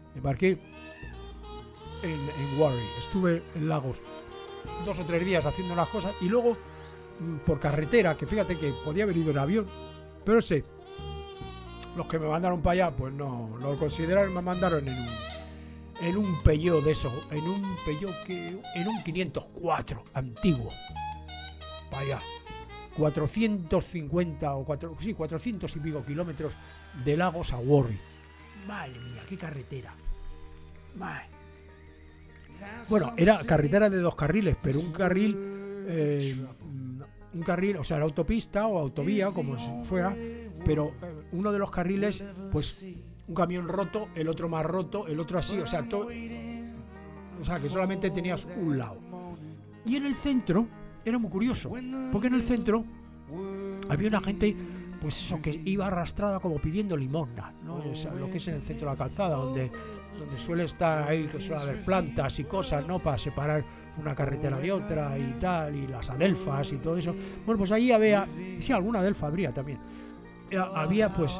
en Warri, estuve en Lagos 2 o 3 días haciendo las cosas, y luego por carretera, que fíjate que podía haber ido en avión, pero los que me mandaron para allá pues no lo consideraron, me mandaron en un Peugeot de esos, en un 504 antiguo, para allá, 400 y pico kilómetros de Lagos a Warri. Madre mía, qué carretera. Madre. Bueno, era carretera de 2 carriles, pero un carril, o sea, la autopista o autovía, como si fuera, pero uno de los carriles, pues un camión roto, el otro más roto, el otro así, o sea, que solamente tenías un lado. Y en el centro era muy curioso, porque en el centro había una gente, pues eso, que iba arrastrada como pidiendo limosna, ¿no? O sea, lo que es en el centro de la calzada, donde suele estar ahí, que suele haber plantas y cosas, ¿no?, para separar una carretera de otra y tal, y las adelfas y todo eso. Bueno, pues ahí había, sí, alguna adelfa habría también. Había pues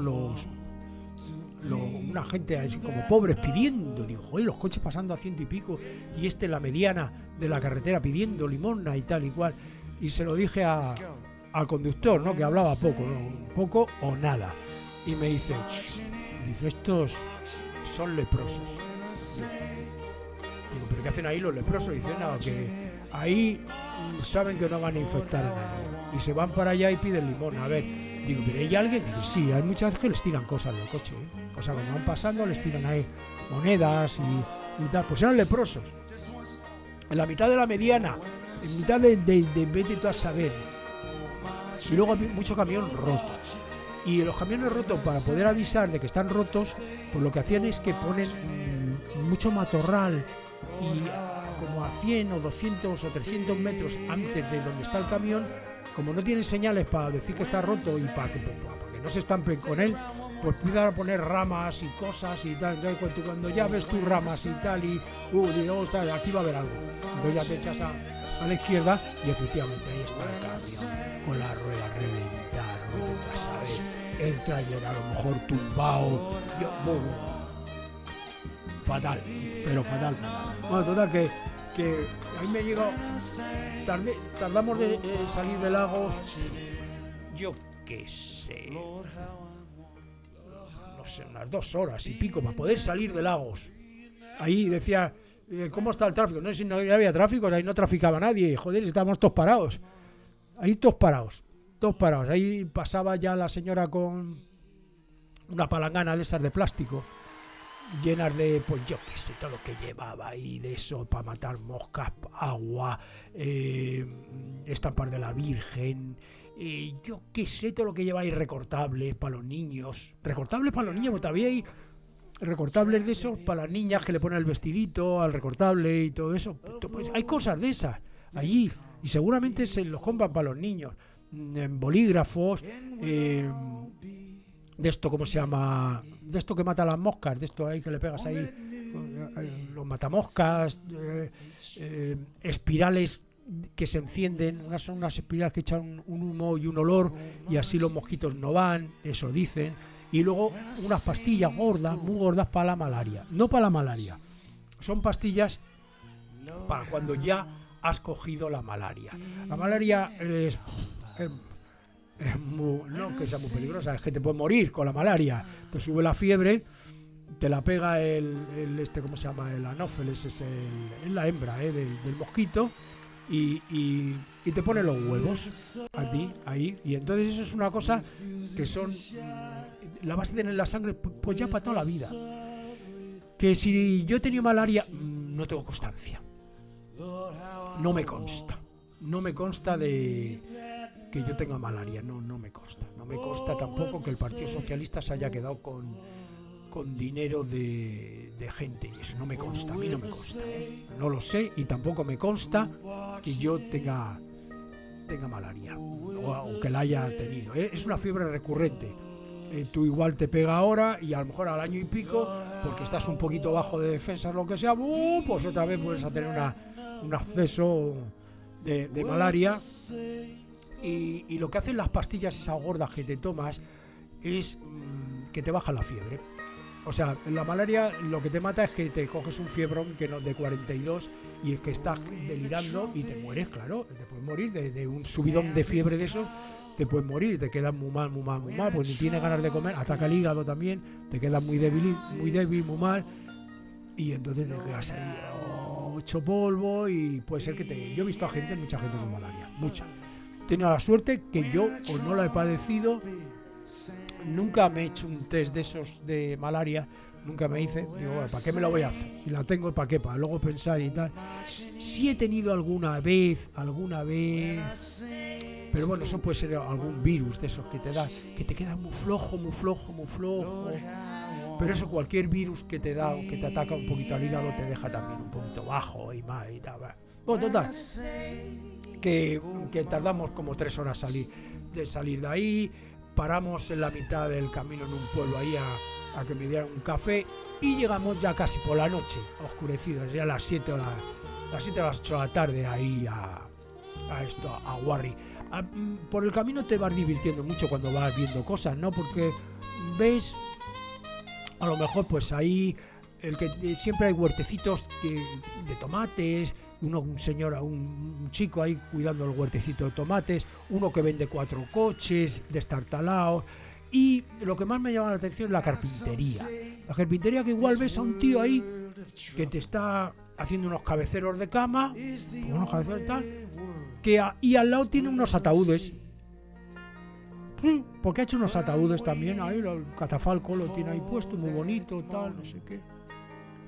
una gente así como pobres pidiendo, digo, joder, los coches pasando a 100 y pico, y la mediana de la carretera pidiendo limosna y tal y cual. Y se lo dije al conductor, ¿no?, que hablaba poco, ¿no?, poco o nada, y me dice, estos son leprosos. Digo, ¿pero qué hacen ahí los leprosos? Dicen, nada, que ahí saben que no van a infectar a nadie, y se van para allá y piden limosna. A ver, digo, ¿pero hay alguien? Dice, sí, hay muchas veces que les tiran cosas del coche, O sea, cuando van pasando les tiran ahí monedas y tal, pues eran leprosos. En la mitad de la mediana, en mitad de vete tú a saber. Y luego había mucho camión roto. Y los camiones rotos, para poder avisar de que están rotos, pues lo que hacían es que ponen mucho matorral y como a 100 o 200 o 300 metros antes de donde está el camión, como no tienen señales para decir que está roto y para que no se estampen con él, pues empiezan a poner ramas y cosas y tal. Entonces cuando ya ves tus ramas y tal y digamos, aquí va a haber algo, entonces ya te echas a la izquierda y efectivamente ahí está el camión con la rueda reventada, el trailer a lo mejor tumbado, fatal, pero fatal. Bueno, total que a mí me llegó, tardamos de salir de Lagos, yo qué sé, no sé, unas 2 horas y pico para poder salir de Lagos. Ahí decía, ¿cómo está el tráfico? No sé si no había tráfico, ahí no traficaba nadie, joder, estábamos todos parados. Ahí todos parados. Ahí pasaba ya la señora con una palangana de esas de plástico, llenas de, pues yo qué sé, todo lo que llevaba ahí de eso, para matar moscas, agua, estampas de la Virgen, yo qué sé, todo lo que lleva ahí, recortables para los niños, porque todavía hay recortables de esos para las niñas que le ponen el vestidito al recortable y todo eso, pues hay cosas de esas allí, y seguramente se los compran para los niños, bolígrafos, de esto, ¿cómo se llama? De esto que mata las moscas, de esto ahí que le pegas ahí, los matamoscas, espirales que se encienden, son unas espirales que echan un humo y un olor y así los mosquitos no van, eso dicen, y luego unas pastillas gordas, muy gordas para la malaria, no para la malaria, son pastillas para cuando ya has cogido la malaria. La malaria es no que sea muy peligrosa, es que te puedes morir con la malaria, te sube la fiebre, te la pega el ¿cómo se llama? El anófeles, es la hembra del mosquito y te pone los huevos a ti, ahí, y entonces eso es una cosa que son, la vas a tener en la sangre pues ya para toda la vida. Que si yo he tenido malaria, no tengo constancia, no me consta de que yo tenga malaria, no me consta tampoco que el Partido Socialista se haya quedado con dinero de gente, y eso no me consta, a mí no me consta, no lo sé, y tampoco me consta que yo tenga malaria o que la haya tenido, es una fiebre recurrente, tú igual te pega ahora y a lo mejor al año y pico, porque estás un poquito bajo de defensas, lo que sea, pues otra vez puedes tener un acceso de malaria. Y lo que hacen las pastillas esas gordas que te tomas es que te baja la fiebre. O sea, la malaria lo que te mata es que te coges un fiebrón que no de 42 y es que estás delirando y te mueres, claro, te puedes morir de un subidón de fiebre de esos, te puedes morir, te quedas muy mal, pues ni tienes ganas de comer, ataca el hígado también, te quedas muy débil, muy mal, y entonces te quedas ahí hecho polvo y puede ser que yo he visto a mucha gente con malaria, mucha. Tengo la suerte que yo pues no la he padecido, nunca me he hecho un test de esos de malaria, nunca me hice, digo, bueno, ¿para qué me lo voy a hacer? Si la tengo, ¿para qué? Para luego pensar y tal. Sí he tenido alguna vez, pero bueno, eso puede ser algún virus de esos que te da, que te queda muy flojo, pero eso cualquier virus que te da o que te ataca un poquito al hígado te deja también un poquito bajo y mal y tal. Bueno, total, que tardamos como 3 horas de salir de ahí, paramos en la mitad del camino en un pueblo ahí a que me dieran un café y llegamos ya casi por la noche, oscurecido, ya a las 7 o las 8 de la tarde ahí a Guarri. Por el camino te vas divirtiendo mucho cuando vas viendo cosas, ¿no? Porque ves, a lo mejor pues ahí siempre hay huertecitos de tomates, un chico ahí cuidando el huertecito de tomates, uno que vende 4 coches destartalados, y lo que más me llama la atención es la carpintería que igual ves a un tío ahí que te está haciendo unos cabeceros de cama, unos cabeceros tal, y al lado tiene unos ataúdes, porque ha hecho unos ataúdes también ahí, el catafalco lo tiene ahí puesto, muy bonito, tal, no sé qué.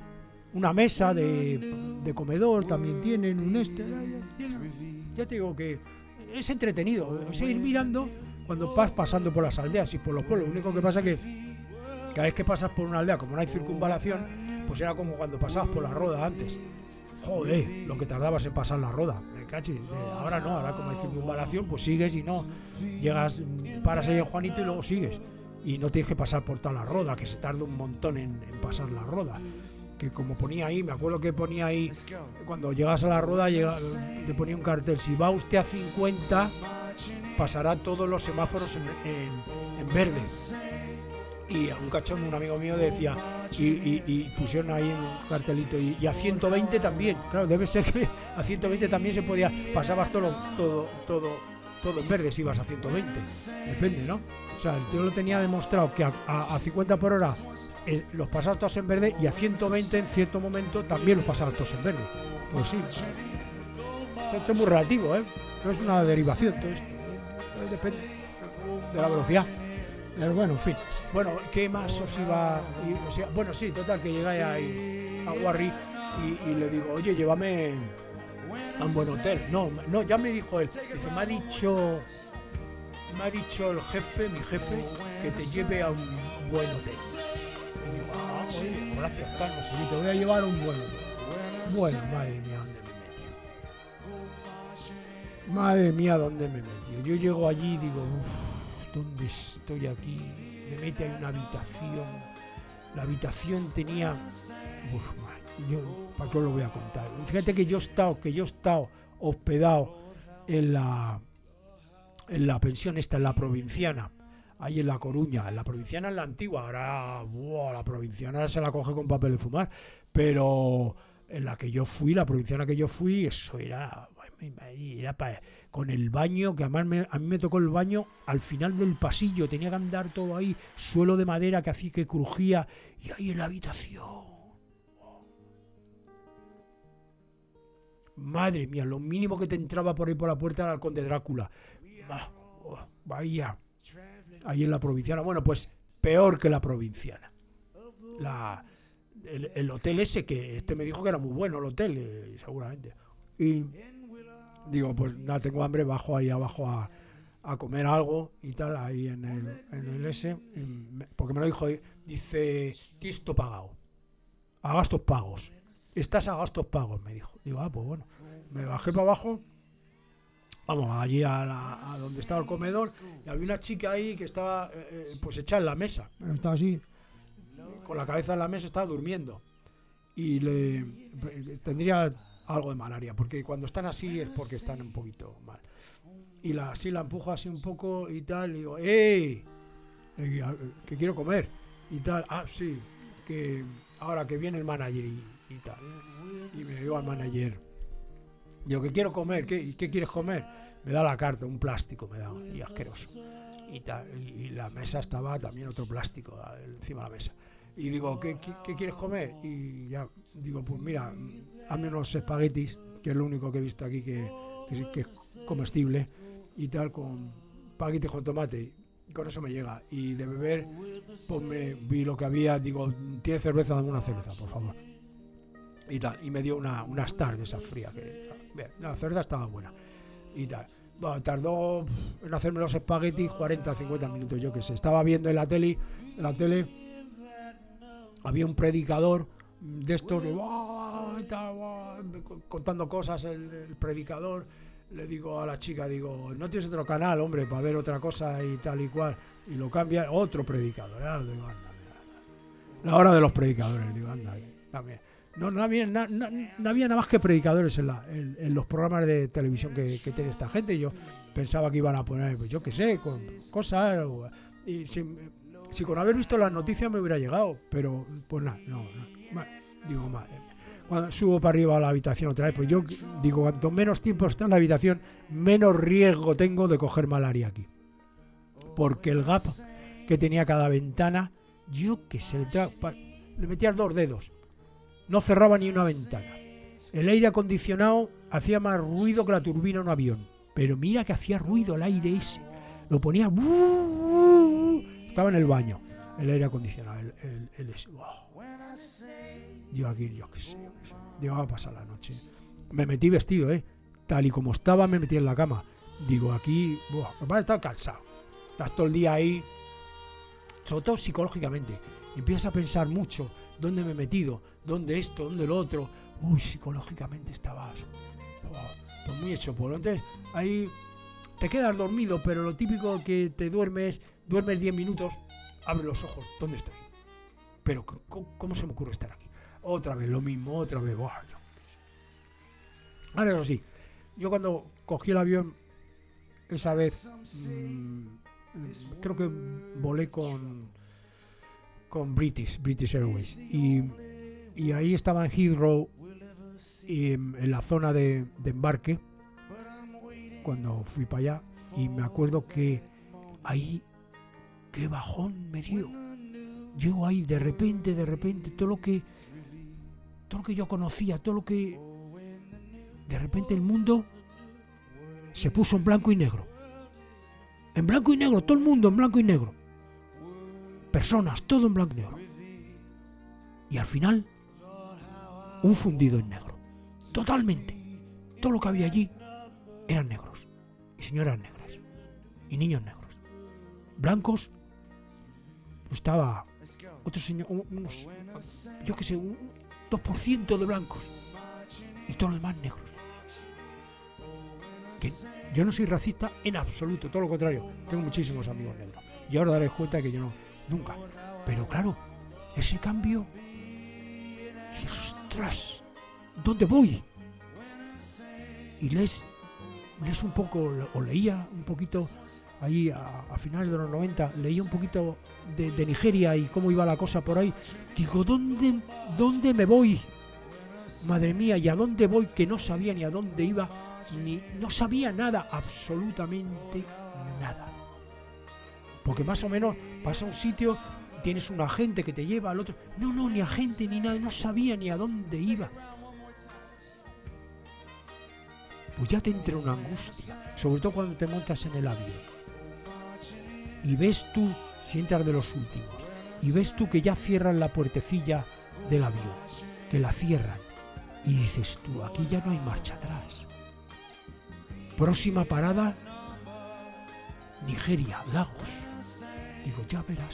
una mesa de comedor, también tienen un ya te digo que es entretenido, es ir mirando cuando vas pasando por las aldeas y por los pueblos. Lo único que pasa es que cada vez que pasas por una aldea, como no hay circunvalación, pues era como cuando pasabas por la Roda antes. Joder, lo que tardabas en pasar la Roda, me cachis. Ahora no, ahora como hay circunvalación, pues sigues y no llegas, paras ahí en Juanito y luego sigues, y no tienes que pasar por toda la Roda, que se tarda un montón en pasar la Roda. Que como ponía ahí, me acuerdo que ponía ahí, cuando llegas a la Roda te ponía un cartel: si va usted a 50 pasará todos los semáforos en verde. Y a un cachondo, un amigo mío, decía, y pusieron ahí un cartelito, y a 120 también. Claro, debe ser que a 120 también se podía, pasabas todo en verde si ibas a 120, depende, ¿no? O sea, el tío lo tenía demostrado que a 50 por hora los pasabas todos en verde, y a 120 en cierto momento también los pasabas todos en verde. Pues sí, esto es muy relativo, no es una derivación, entonces depende de la velocidad. Pero bueno, en fin. Bueno, ¿qué más os iba? O sea, bueno, sí, total, que llegué ahí a Warri y le digo, oye, llévame a un buen hotel. No, ya me dijo él. Dice, me ha dicho el jefe, mi jefe, que te lleve a un buen hotel. Y digo, oye, gracias, Carlos, sí, te voy a llevar a un buen hotel. Bueno, madre mía, ¿dónde me metí? Madre mía, ¿dónde me metí? Yo llego allí y digo, ¿dónde estoy aquí? Me mete en una habitación. La habitación tenía, ¿para qué os lo voy a contar? Fíjate que yo he estado hospedado en la pensión esta, en la Provinciana, ahí en La Coruña. En la Provinciana, en la antigua, ahora la Provinciana se la coge con papel de fumar, pero en la que yo fui, la Provinciana que yo fui, eso era con el baño, que además a mí me tocó el baño al final del pasillo, tenía que andar todo ahí, suelo de madera que hacía que crujía, y ahí en la habitación. Madre mía, lo mínimo que te entraba por ahí por la puerta era el Conde Drácula. Vaya, ahí en la Provinciana. Bueno, pues peor que la Provinciana. El hotel ese, que me dijo que era muy bueno el hotel, seguramente. Y digo, pues nada, tengo hambre, bajo ahí abajo a comer algo y tal, ahí en el ese, porque me lo dijo, dice, esto pagado, a gastos pagos, estás a gastos pagos, me dijo. Digo, pues bueno, me bajé para abajo, vamos, allí a donde estaba el comedor, y había una chica ahí que estaba pues echada en la mesa, estaba así, con la cabeza en la mesa, estaba durmiendo, y tendría algo de malaria, porque cuando están así es porque están un poquito mal. Y así la empujo así un poco y tal, y digo, ¡eh! Que quiero comer y tal. Sí, que ahora que viene el manager y tal. Y me digo al manager, digo, que quiero comer, ¿qué quieres comer? Me da la carta, un plástico me da, y asqueroso y tal, y la mesa estaba también otro plástico encima de la mesa. Y digo, ¿qué quieres comer? Y ya digo, pues mira, hazme unos espaguetis, que es lo único que he visto aquí que es comestible y tal, con espaguetis con tomate, y con eso me llega. Y de beber, pues me vi lo que había, digo, ¿tiene cerveza? Dame una cerveza, por favor. Y tal, y me dio una Star de esa fría, que la cerveza estaba buena y tal. Bueno, tardó en hacerme los espaguetis 40-50 minutos, yo que sé. Estaba viendo en la tele había un predicador de estos contando cosas, el predicador. Le digo a la chica, digo, ¿no tienes otro canal, hombre, para ver otra cosa y tal y cual? Y lo cambia, otro predicador. Digo, anda, la hora de los predicadores, digo, anda, también. No había nada más que predicadores en los programas de televisión que tiene esta gente. Yo pensaba que iban a poner, pues yo qué sé, con cosas, y si con haber visto las noticias me hubiera llegado, pero pues nada, no. Digo, madre, cuando subo para arriba a la habitación otra vez, pues yo digo, cuanto menos tiempo está en la habitación, menos riesgo tengo de coger malaria aquí, porque el gap que tenía cada ventana, yo que sé, le metías 2 dedos, no cerraba ni una ventana. El aire acondicionado hacía más ruido que la turbina de un avión, pero mira que hacía ruido el aire ese, lo ponía, estaba en el baño el aire acondicionado, wow. Yo aquí, yo qué sé, digo, va a pasar la noche. Me metí vestido, tal y como estaba, me metí en la cama. Digo, aquí, va a estar cansado. Estás todo el día ahí, sobre todo psicológicamente. Empiezas a pensar mucho, ¿dónde me he metido? ¿Dónde esto? ¿Dónde lo otro? Psicológicamente estabas pues muy hecho polvo. Entonces, ahí te quedas dormido, pero lo típico que te duermes 10 minutos, abres los ojos, ¿dónde estoy? Pero, ¿cómo se me ocurre estar aquí? Otra vez lo mismo, otra vez, Ahora eso sí, yo cuando cogí el avión, esa vez, creo que volé con British Airways, y ahí estaba en Heathrow, y en la zona de embarque, cuando fui para allá, y me acuerdo que ahí, qué bajón me dio. Llego ahí, de repente, todo lo que yo conocía, todo lo que... De repente el mundo se puso en blanco y negro. En blanco y negro, todo el mundo en blanco y negro. Personas, todo en blanco y negro. Y al final, un fundido en negro. Totalmente. Todo lo que había allí eran negros. Y señoras negras. Y niños negros. Blancos, estaba otro señor, unos, yo qué sé, un 2% de blancos. Y todos los demás negros. Que yo no soy racista en absoluto, todo lo contrario. Tengo muchísimos amigos negros. Y ahora daréis cuenta que yo no, nunca. Pero claro, ese cambio... ¡Ostras! ¿Dónde voy? Y lees un poco, o leía un poquito, ahí a finales de los 90, leía un poquito de Nigeria y cómo iba la cosa por ahí. Digo, ¿dónde me voy? Madre mía, ¿y a dónde voy? Que no sabía ni a dónde iba, no sabía nada, absolutamente nada. Porque más o menos vas a un sitio, tienes un agente que te lleva al otro. No, ni agente ni nada, no sabía ni a dónde iba. Pues ya te entra una angustia, sobre todo cuando te montas en el avión. Y ves tú, si entras de los últimos, y ves tú que ya cierran la puertecilla del avión, que la cierran. Y dices tú, aquí ya no hay marcha atrás. Próxima parada, Nigeria, Lagos. Digo, ya verás.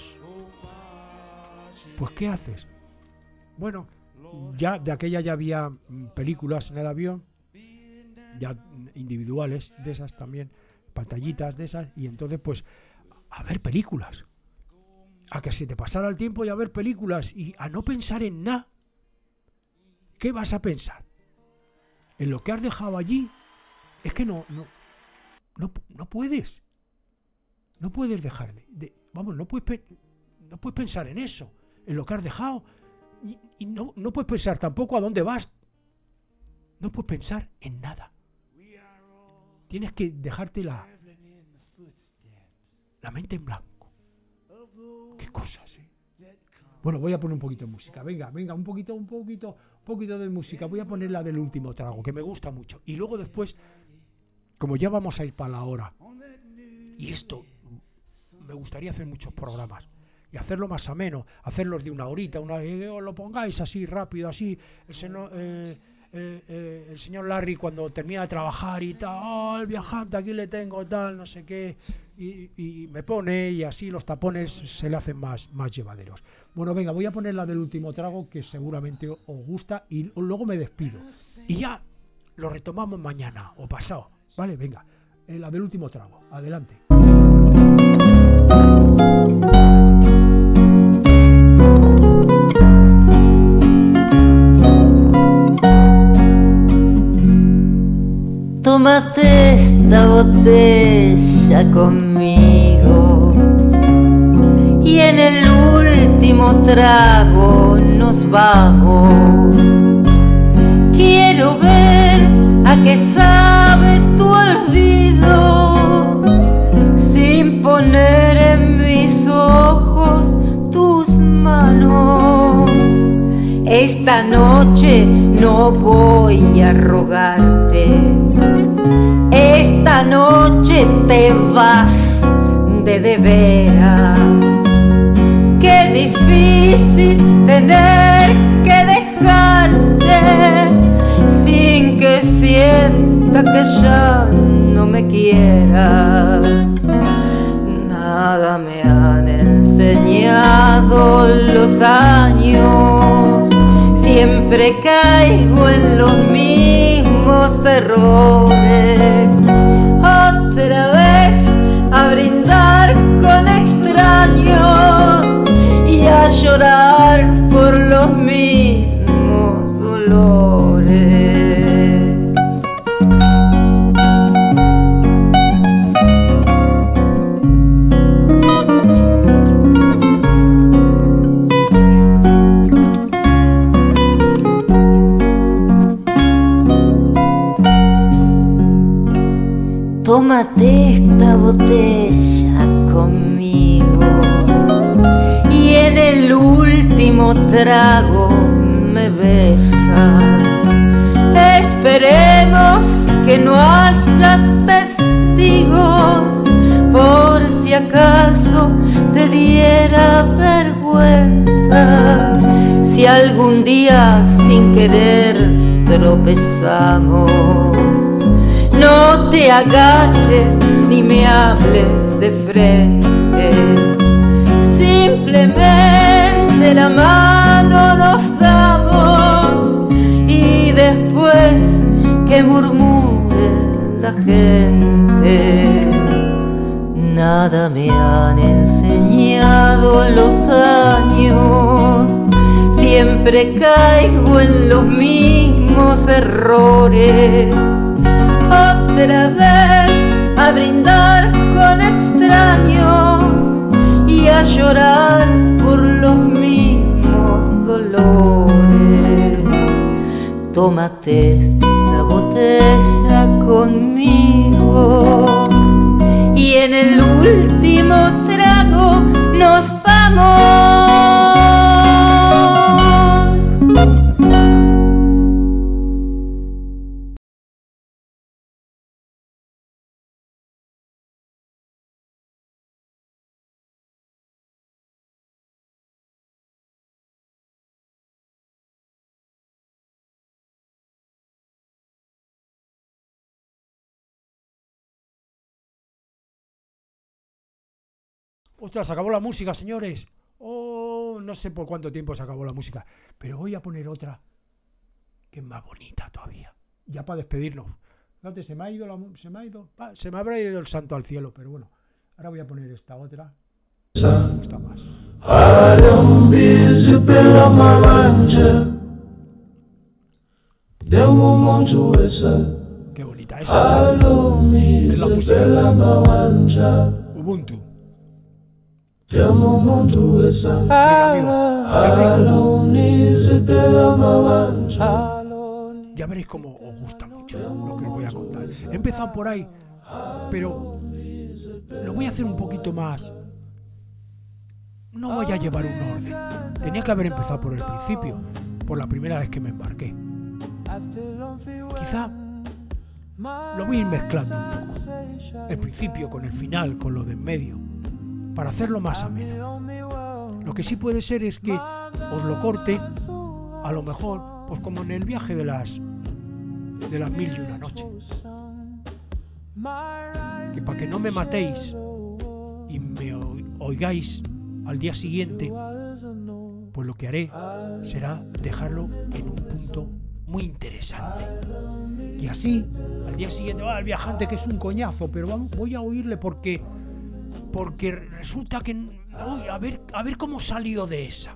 Pues ¿qué haces? Bueno, ya de aquella ya había películas en el avión, ya individuales, de esas también, pantallitas de esas, y entonces pues a ver películas. A que se te pasara el tiempo y a ver películas y a no pensar en nada. ¿Qué vas a pensar? En lo que has dejado allí. Es que no puedes. No puedes dejar no puedes pensar en eso, en lo que has dejado. Y no puedes pensar tampoco a dónde vas. No puedes pensar en nada. Tienes que dejarte la mente en blanco. Qué cosas, Bueno, voy a poner un poquito de música. Venga, un poquito de música. Voy a poner la del último trago, que me gusta mucho. Y luego después, como ya vamos a ir para la hora, y esto, me gustaría hacer muchos programas. Y hacerlo más ameno, hacerlos de una horita, lo pongáis así rápido, así. El señor Larry cuando termina de trabajar y tal, el viajante aquí le tengo tal, no sé qué, y me pone, y así los tapones se le hacen más llevaderos. Bueno, venga, voy a poner la del último trago, que seguramente os gusta, y luego me despido. Y ya lo retomamos mañana o pasado, ¿vale? Venga, la del último trago, adelante. Tómate esta botella conmigo y en el último trago nos vamos. Quiero ver a qué sabe tu olvido sin poner en mis ojos tus manos. Esta noche no voy a rogarte. Esta noche te vas de veras. Que difícil tener que dejarte sin que sienta que ya no me quieras. Nada me han enseñado los años, siempre caigo en los mismos errores. Otra vez a brindar con extraños y a llorar por los mismos dolores. Tómate esta botella conmigo y en el último trago me besas. Esperemos que no haya testigos por si acaso te diera vergüenza. Si algún día sin querer tropezamos, no te agaches ni me hables de frente. Simplemente la mano nos damos y después que murmure la gente. Nada me han enseñado los años, siempre caigo en los mismos errores. Otra vez a brindar con extraños y a llorar por los mismos dolores. Tómate esta botella conmigo y en el último trago nos vamos. Ostras, se acabó la música, señores. Oh, no sé por cuánto tiempo se acabó la música, pero voy a poner otra que es más bonita todavía, ya para despedirnos. Fíjate, se me habrá ido el santo al cielo, pero bueno, ahora voy a poner esta otra. Me gusta más. Qué bonita es la música. Ubuntu. Venga, amigos, ya veréis cómo os gusta mucho lo que os voy a contar. He empezado por ahí, pero lo voy a hacer un poquito más. No voy a llevar un orden. Tenía que haber empezado por el principio, por la primera vez que me embarqué. Quizá lo voy a ir mezclando un poco. El principio con el final, con lo de en medio, para hacerlo más ameno. Lo que sí puede ser es que os lo corte, a lo mejor, pues como en el viaje de las 1001 noches. Que para que no me matéis y me oigáis al día siguiente, pues lo que haré será dejarlo en un punto muy interesante. Y así, al día siguiente, el viajante que es un coñazo, pero voy a oírle porque resulta que a ver cómo salió de esa.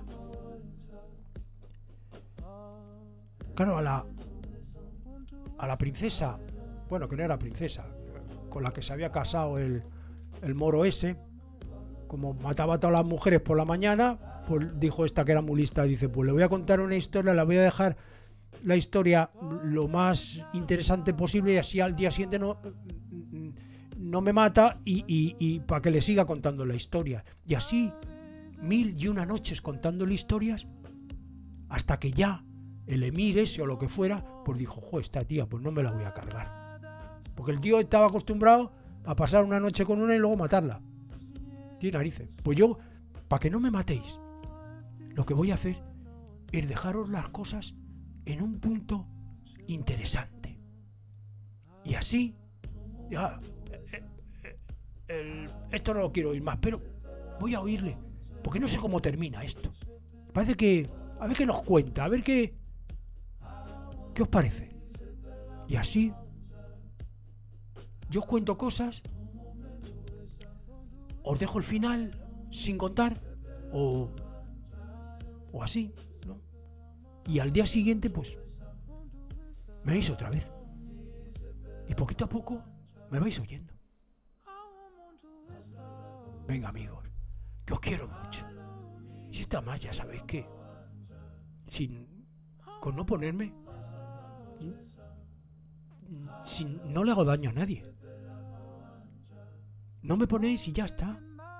Claro, a la princesa, bueno, que no era princesa, con la que se había casado el moro ese, como mataba a todas las mujeres por la mañana, pues dijo esta que era muy lista, dice, pues le voy a contar una historia, la voy a dejar la historia lo más interesante posible y así al día siguiente no me mata y para que le siga contando la historia. Y así 1001 noches contándole historias hasta que ya el emir ese o lo que fuera pues dijo, esta tía pues no me la voy a cargar, porque el tío estaba acostumbrado a pasar una noche con una y luego matarla. Tiene narices. Pues yo, para que no me matéis lo que voy a hacer es dejaros las cosas en un punto interesante. Y así, ya, esto no lo quiero oír más, pero voy a oírle, porque no sé cómo termina esto. Parece que, a ver qué nos cuenta, a ver qué os parece. Y así, yo os cuento cosas, os dejo el final sin contar, o así, ¿no? Y al día siguiente, pues, me veis otra vez. Y poquito a poco me vais oyendo. Venga, amigos, que os quiero mucho. Si está más, ya sabéis que con no ponerme, no le hago daño a nadie. No me ponéis y ya está.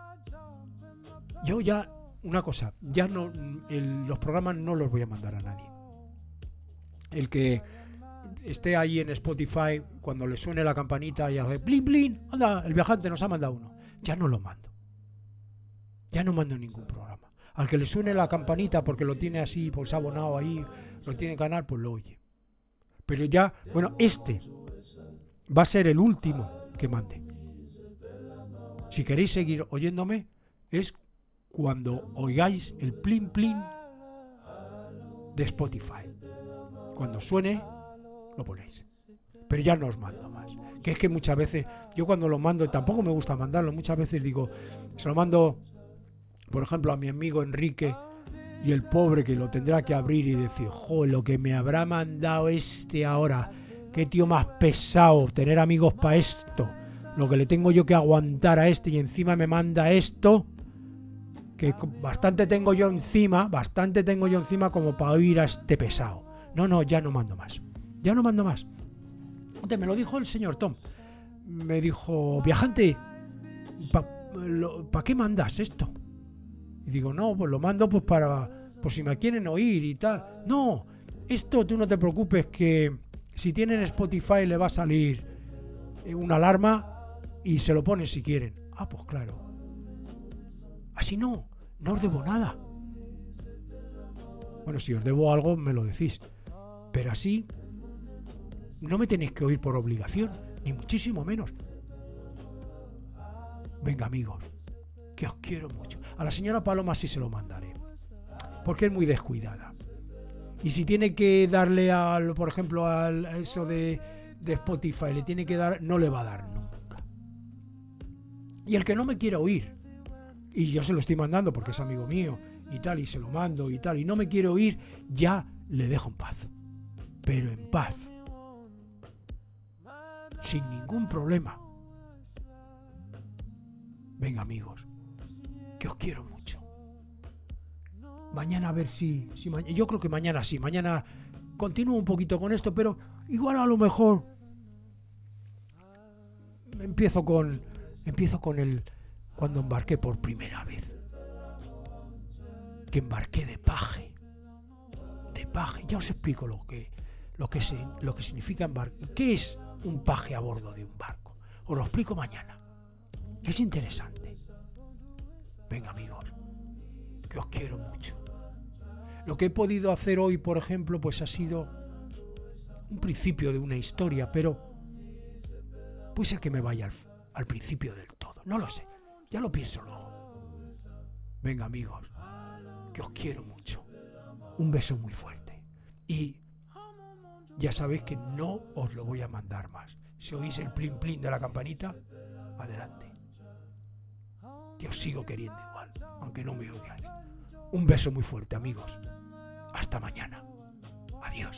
Yo ya, una cosa, ya no, los programas no los voy a mandar a nadie. El que esté ahí en Spotify, cuando le suene la campanita y hace blin blin, anda, el viajante nos ha mandado uno, ya no lo mando. Ya no mando ningún programa. Al que le suene la campanita porque lo tiene así, pues abonado ahí, lo tiene en canal, pues lo oye. Pero ya, bueno, este va a ser el último que mande. Si queréis seguir oyéndome, es cuando oigáis el plin plin de Spotify. Cuando suene, lo ponéis. Pero ya no os mando más. Que es que muchas veces, yo cuando lo mando, tampoco me gusta mandarlo, muchas veces digo, se lo mando, por ejemplo, a mi amigo Enrique, y el pobre que lo tendrá que abrir y decir, jo, lo que me habrá mandado este ahora, qué tío más pesado, tener amigos para esto, lo que le tengo yo que aguantar a este y encima me manda esto, que bastante tengo yo encima como para oír a este pesado. No, ya no mando más. Antes me lo dijo el señor Tom. Me dijo, viajante, ¿para qué mandas esto? Y digo, no, pues lo mando pues para, por si me quieren oír y tal. No, esto tú no te preocupes, que si tienen Spotify le va a salir una alarma y se lo ponen si quieren. Ah, pues claro. Así no os debo nada. Bueno, si os debo algo me lo decís. Pero así no me tenéis que oír por obligación, ni muchísimo menos. Venga, amigos, que os quiero mucho. A la señora Paloma sí se lo mandaré, porque es muy descuidada. Y si tiene que darle por ejemplo, a eso de Spotify, le tiene que dar, no le va a dar nunca. Y el que no me quiera oír, y yo se lo estoy mandando porque es amigo mío y tal, y se lo mando y tal, y no me quiere oír, ya le dejo en paz. Pero en paz, sin ningún problema. Venga, amigos, que os quiero mucho. Mañana a ver si yo creo que mañana sí, mañana continúo un poquito con esto, pero igual a lo mejor empiezo con el cuando embarqué por primera vez, que embarqué de paje. Ya os explico lo que significa embarcar. ¿Qué es un paje a bordo de un barco? Os lo explico mañana. Es interesante. Venga, amigos, que os quiero mucho. Lo que he podido hacer hoy, por ejemplo, pues ha sido un principio de una historia, pero puede ser que me vaya al principio del todo. No lo sé, ya lo pienso luego. Venga, amigos, que os quiero mucho. Un beso muy fuerte. Y ya sabéis que no os lo voy a mandar más. Si oís el plin plin de la campanita, adelante. Que os sigo queriendo igual, aunque no me oigáis. Un beso muy fuerte, amigos. Hasta mañana. Adiós.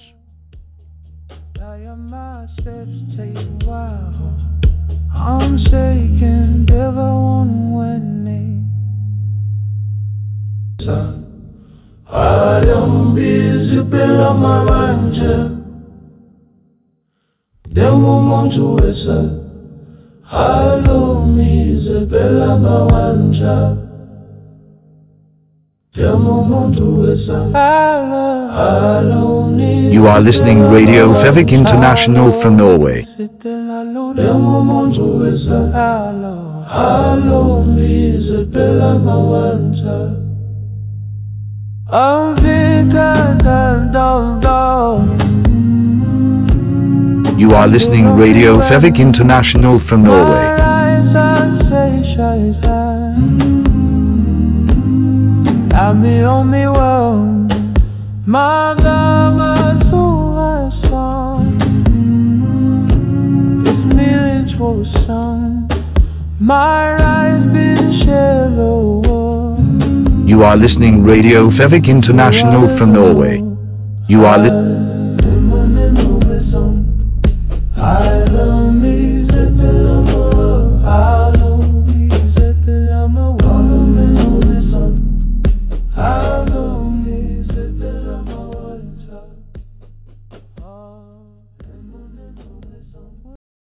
Demo montu esa, halo mize bela mawanja. Demo montu esa, halo mize. You are listening Radio Fevik International from Norway. Demo montu esa, halo mize bela mawanja. You are listening Radio Fevik International from Norway. I'm the only one. My song. It's millions for a song. My eyes been shallow. You are listening Radio Fevik International from Norway. You are